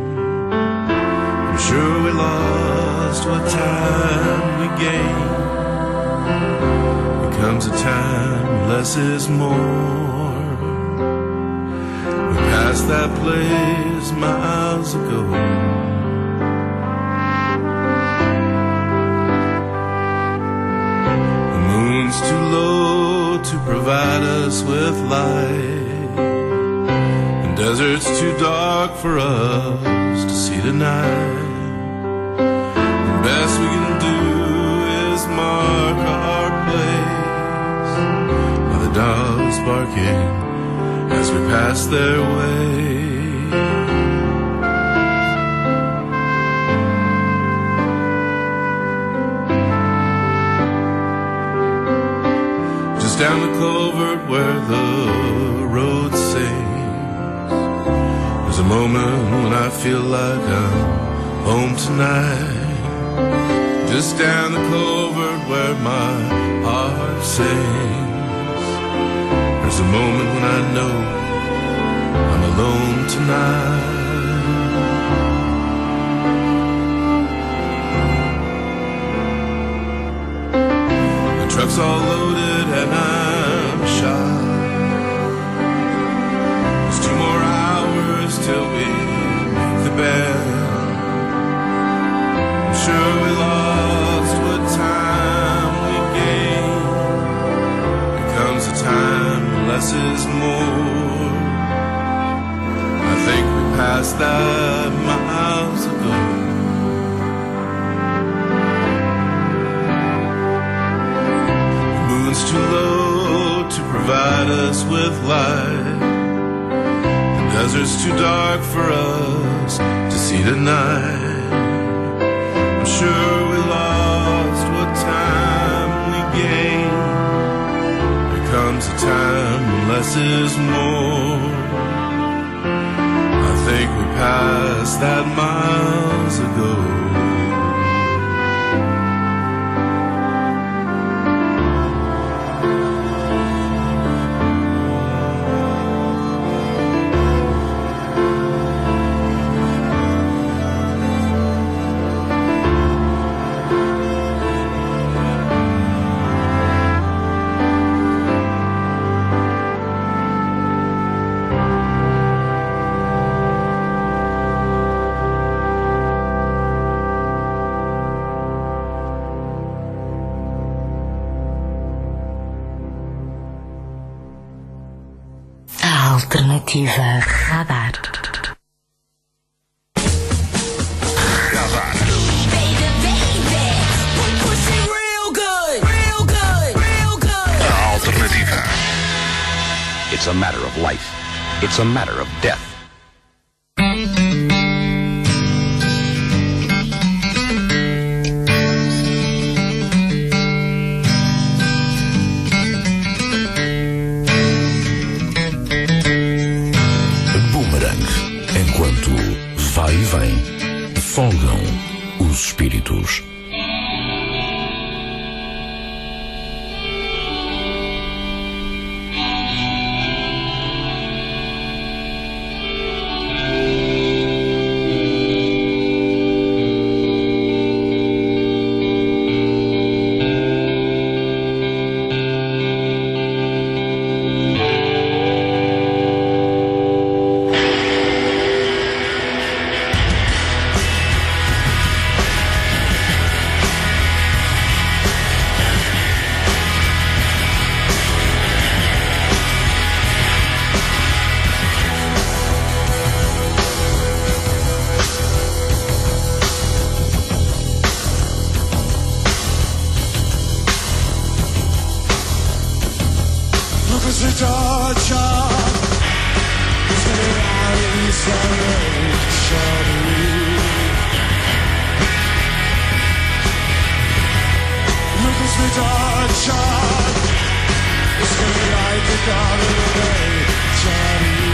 I'm sure we lost what time we gained. There comes a time less is more. We passed that place miles ago. The moon's too low to provide us with light, and desert's too dark for us to see tonight. The best we can do is mark our place by the dogs barking as we pass their way. Down the culvert where the road sings, there's a moment when I feel like I'm home tonight. Just down the culvert where my heart sings, there's a moment when I know I'm alone tonight. The truck's all loaded and I'm shot. There's 2 more hours till we make the bend. I'm sure we lost what time we gained. There comes a time less is more. I think we passed that miles ago. It's too low to provide us with light. The desert's too dark for us to see tonight. I'm sure we lost what time we gained. There comes a time when less is more. I think we passed that miles ago. Alternativa Radar. Alternativa. It's a matter of life. It's a matter of death. Enquanto vai e vem, folgam os espíritos. at sweetheart child. It's getting out of this road, Charlie. Look at sweetheart child. It's getting like the God of the day, Charlie.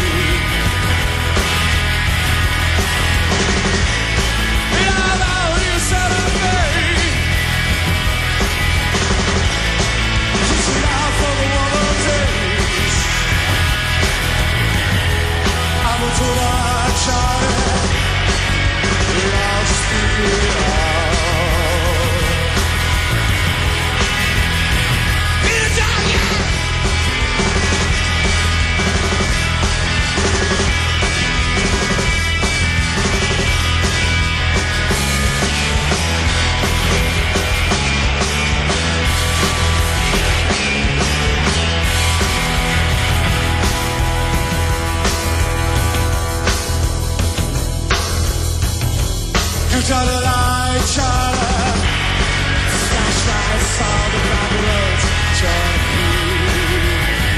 Charlie, light, Charlie. Flashlights all the gravel roads, Charlie.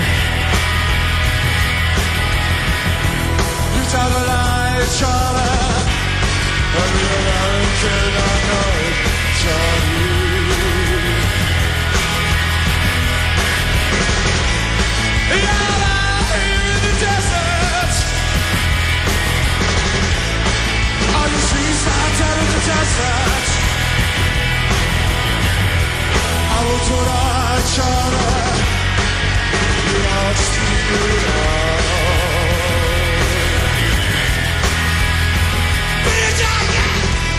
You tell the light, Charlie. But you're alone, kid, I know it, Charlie. You're out in the desert. All you see is out of the desert. I will put on a charter. You'll just keep it on. Be a giant.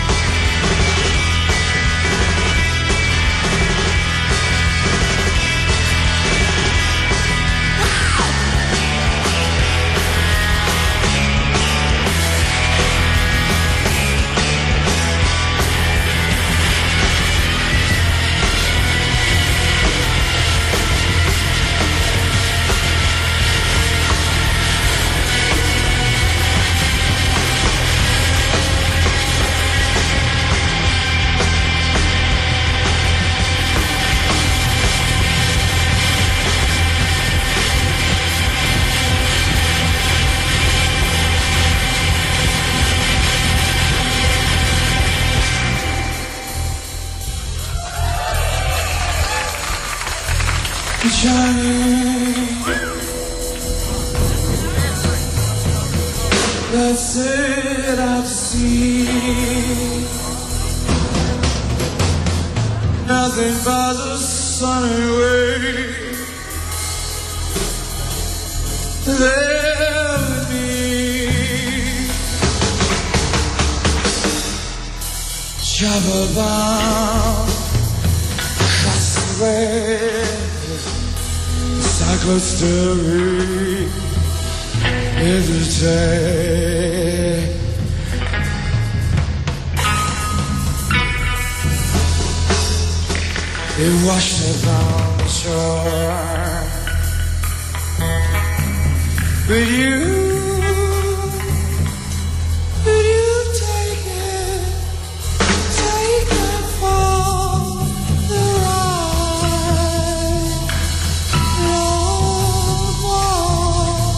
Let's sit out to sea. Nothing but the sunny way. There with me. Travel bound across the way. Cyclostory every day. It washed upon the shore. But you take it for the ride. Long walk.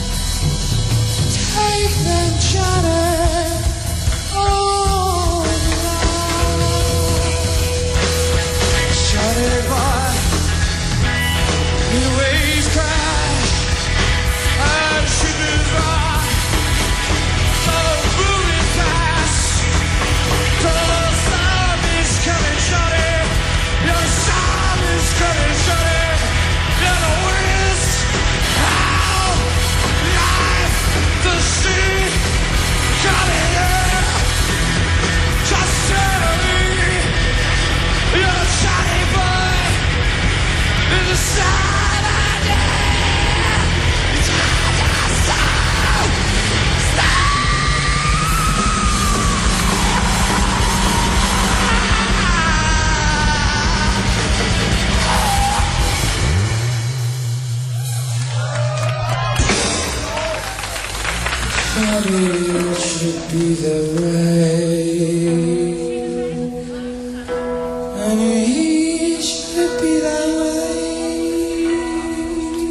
Take them, Johnny. Oh, Johnny boy, the waves crash and ship is rock. Oh, moving fast. The sun is coming, Johnny. Your sun is coming, Johnny. You're the winds out, life, the sea, Johnny. Just tell me, you're Johnny boy. In the sun, I dare. It's Funny should be the way, and he should be that way.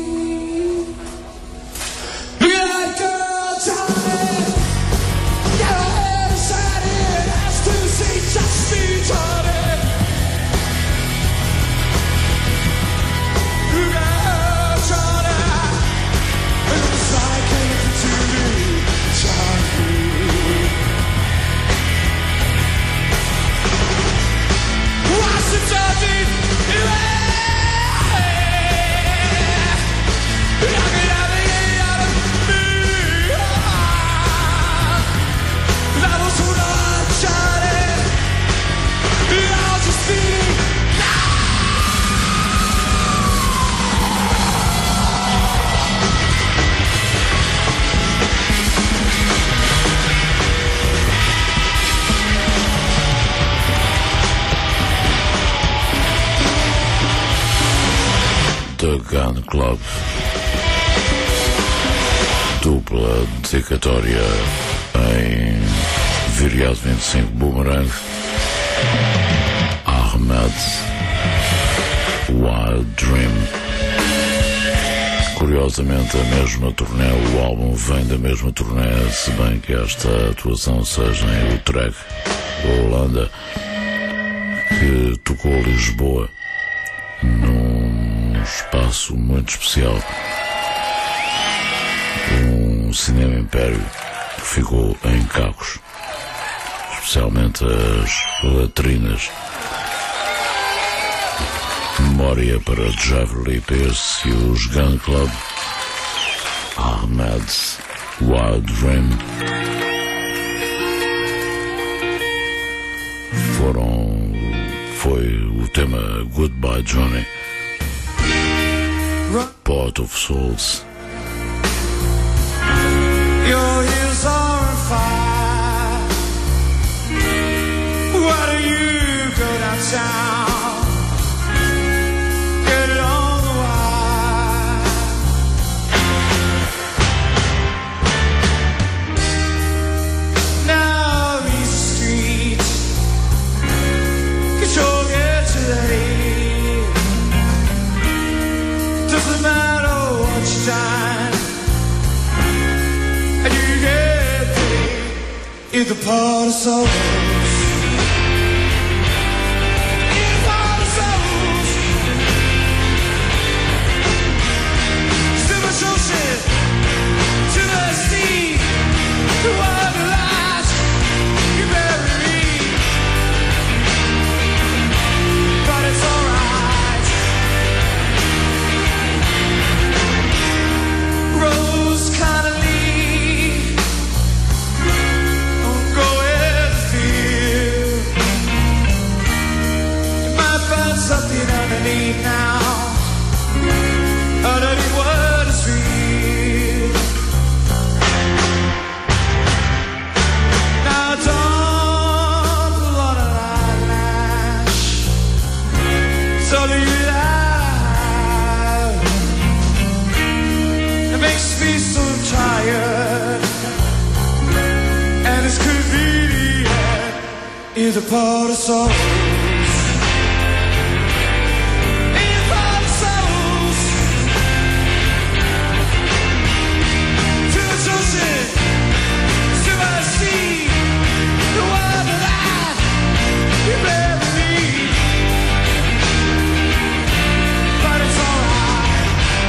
The Gun Club. Dupla dedicatória em Viriato 25 Boomerang. Ahmed Wild Dream. Curiosamente, a mesma turnê, o álbum vem da mesma turnê, se bem que esta atuação seja em Utrecht, Holanda, que tocou Lisboa num espaço muito especial, um Cinema Império que ficou em Cacos, especialmente as latrinas. Memória para Javerly Pierce e os Gun Club. Ahmed Wild Dream. Foi o tema Goodbye Johnny, Port of Souls. Your ears are on fire. Why do you go downtown? Get it on the wire. Now these streets control get to the head. Doesn't matter what you done, and you get paid. It's a part of souls. It's a part of souls. Super social to the sea, to all the lies you bury. But it's alright. Rose Connolly, don't go in the field. You might find something underneath now, underneath what is real. Now don't pull on an eyelash, so do you lie. It makes me so tired, and it's convenient. It's a part of souls. It's a part of souls. To the ocean, to the sea, the world of life you bury me. But it's alright.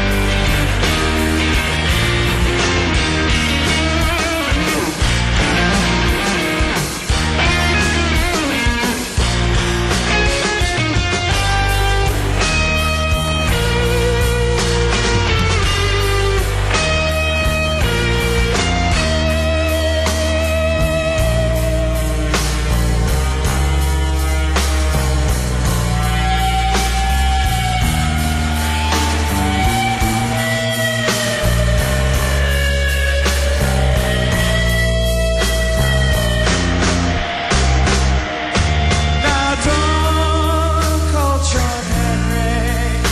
Now don't call John Henry,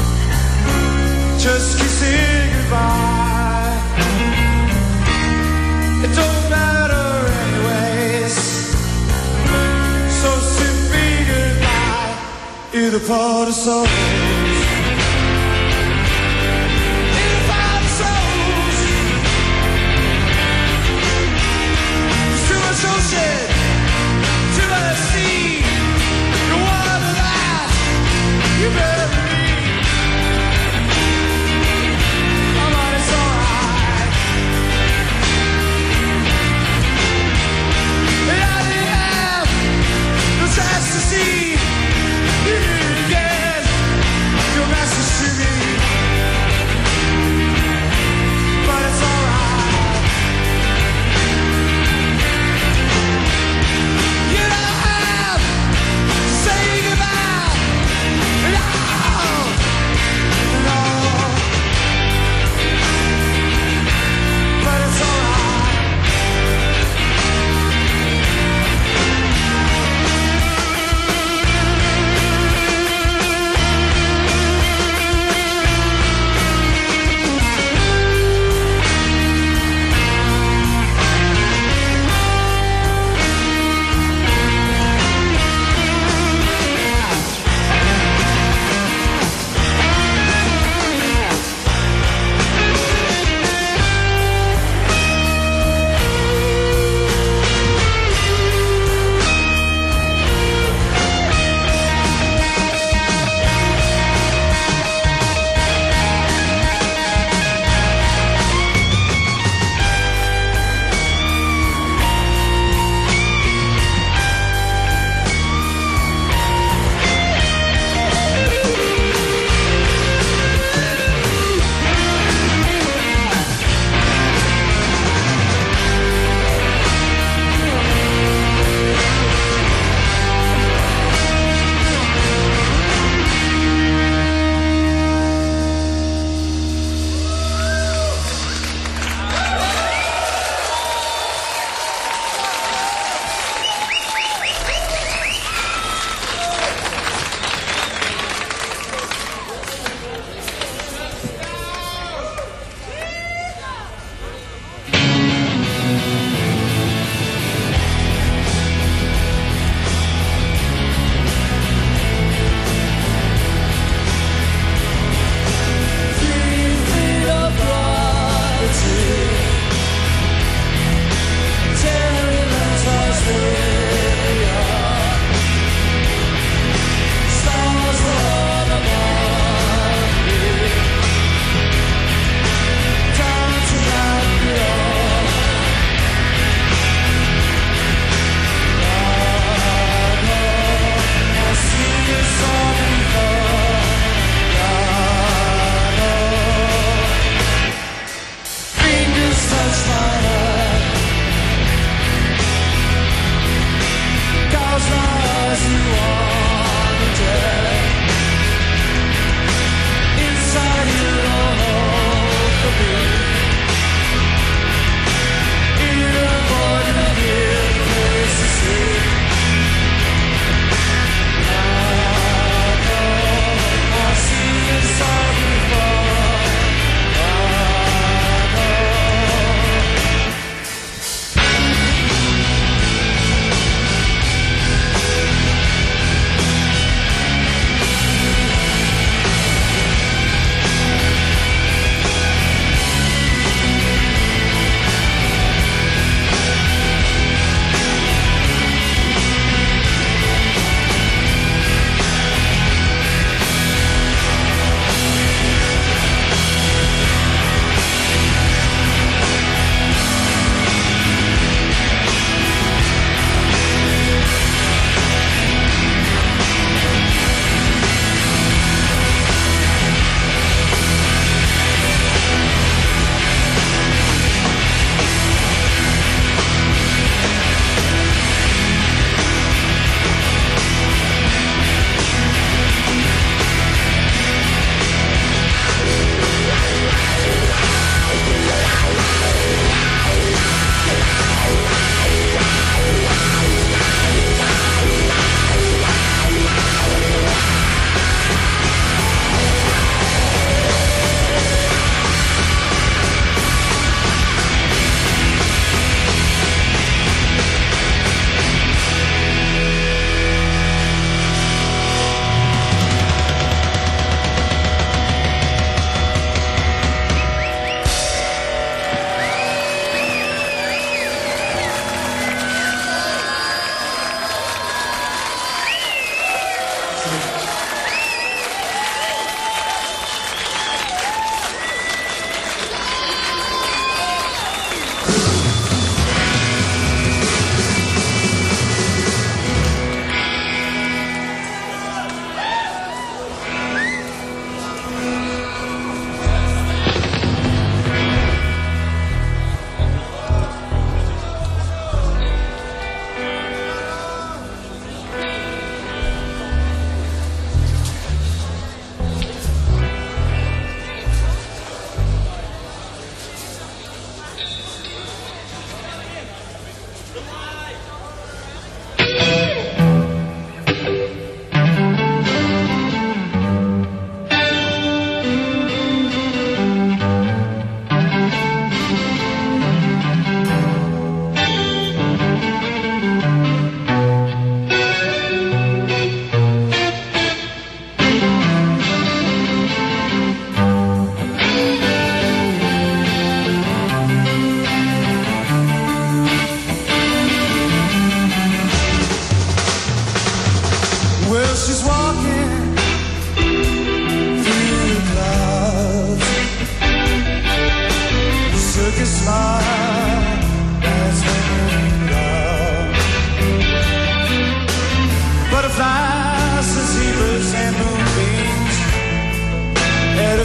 just keep saying goodbye. It don't matter anyways, so simply goodbye. It's a part of souls. It's a part of souls. There's too much ocean, too much sea, the water lies you bury me. Oh, but it's alright. And I didn't have no chance to see you again.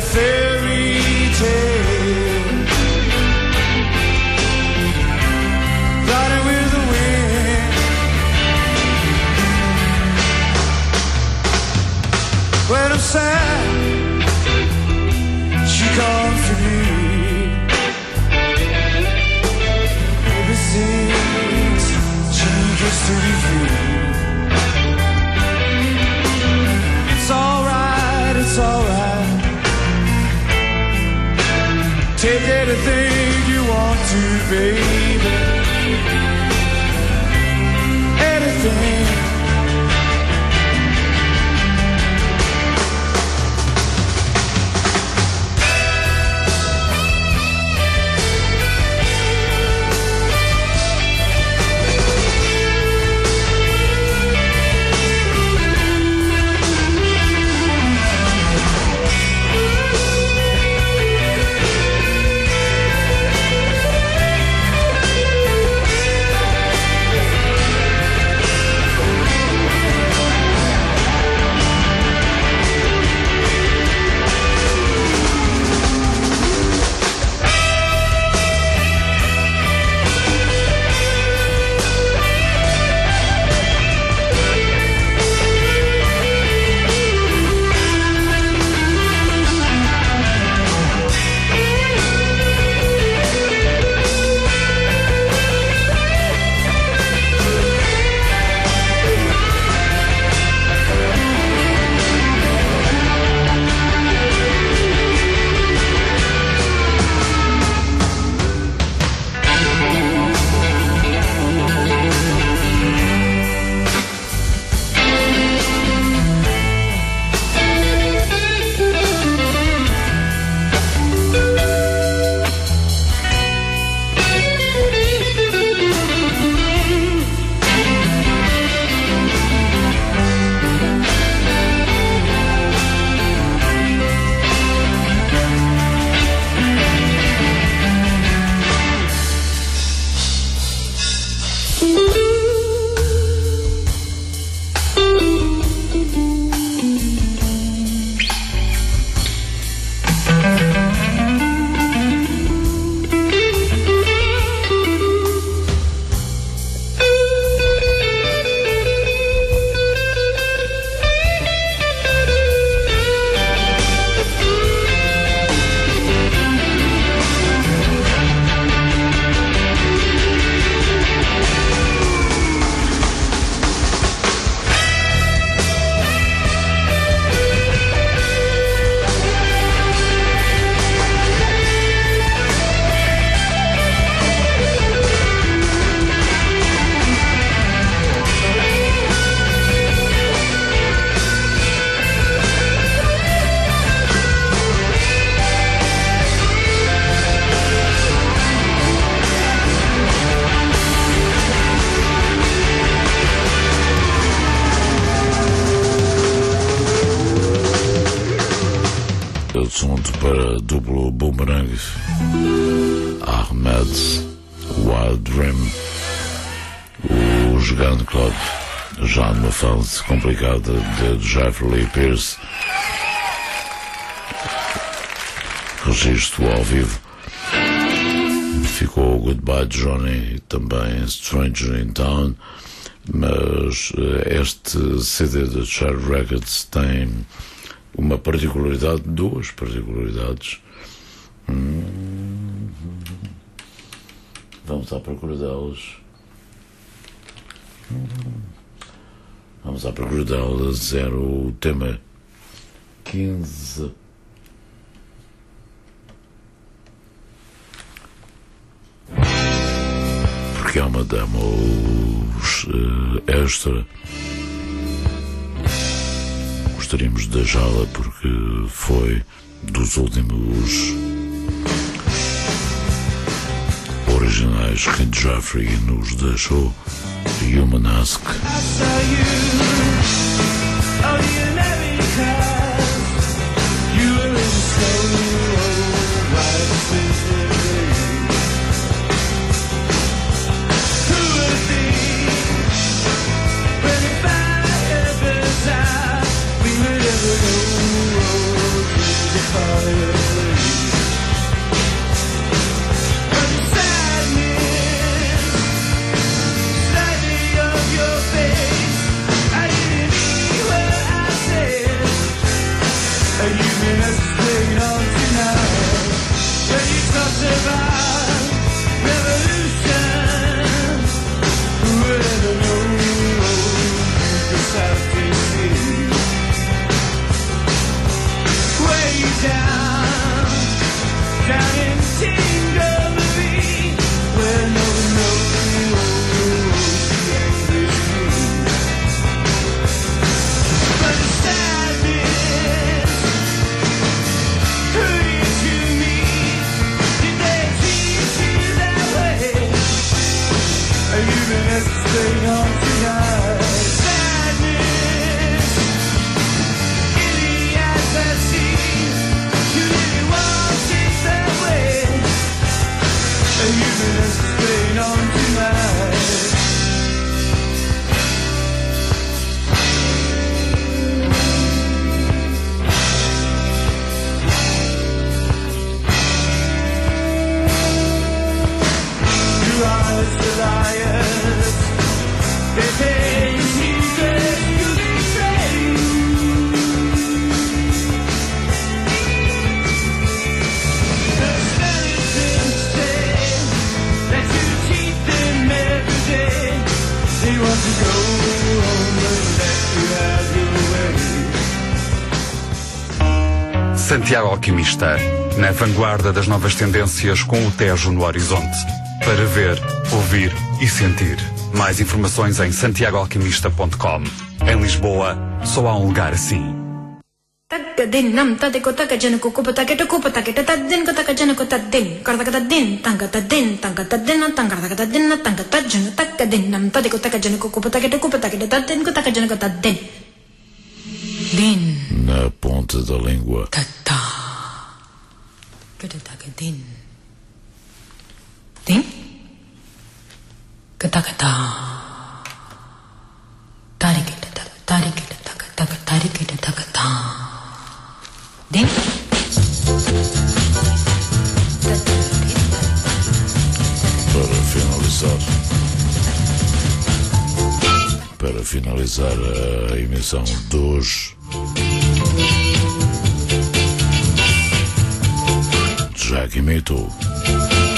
fairy tale, riding with the wind. When I'm sad, she comes to me. Baby sings, she gets to be free. It's alright, it's alright. Take anything you want to, baby. Anything. Assunto para duplo boomerang Ahmed Wild Dream, o Gigante Club, já numa fase complicada de Jeffrey Lee Pierce, registro ao vivo. Ficou Goodbye Johnny e também Stranger in Town, mas este CD da Cherry Records tem uma particularidade, duas particularidades. Vamos à procura delas. Vamos à procura delas. Era o tema 15. Porque é uma demo extra. Gostaríamos de deixá-la porque foi dos últimos originais que Jeffrey nos deixou. Human-esque. Fire. Santiago Alquimista, na vanguarda das novas tendências com o Tejo no horizonte. Para ver, ouvir e sentir. Mais informações em santiagoalquimista.com. Em Lisboa, só há um lugar assim. Tadinam tadiko takajana kukupa taketa kupa taketa tadin ko takajana ko tadin karda tadin tanga tadin tanga tadin tanga tajana takadinam tadiko takajana kukupa taketa tadin ko takajana ko tadin din Na ponta da língua. tata kada takadin din katakata tarikita tarikita takata din Para finalizar a emissão de hoje, Jack imitou.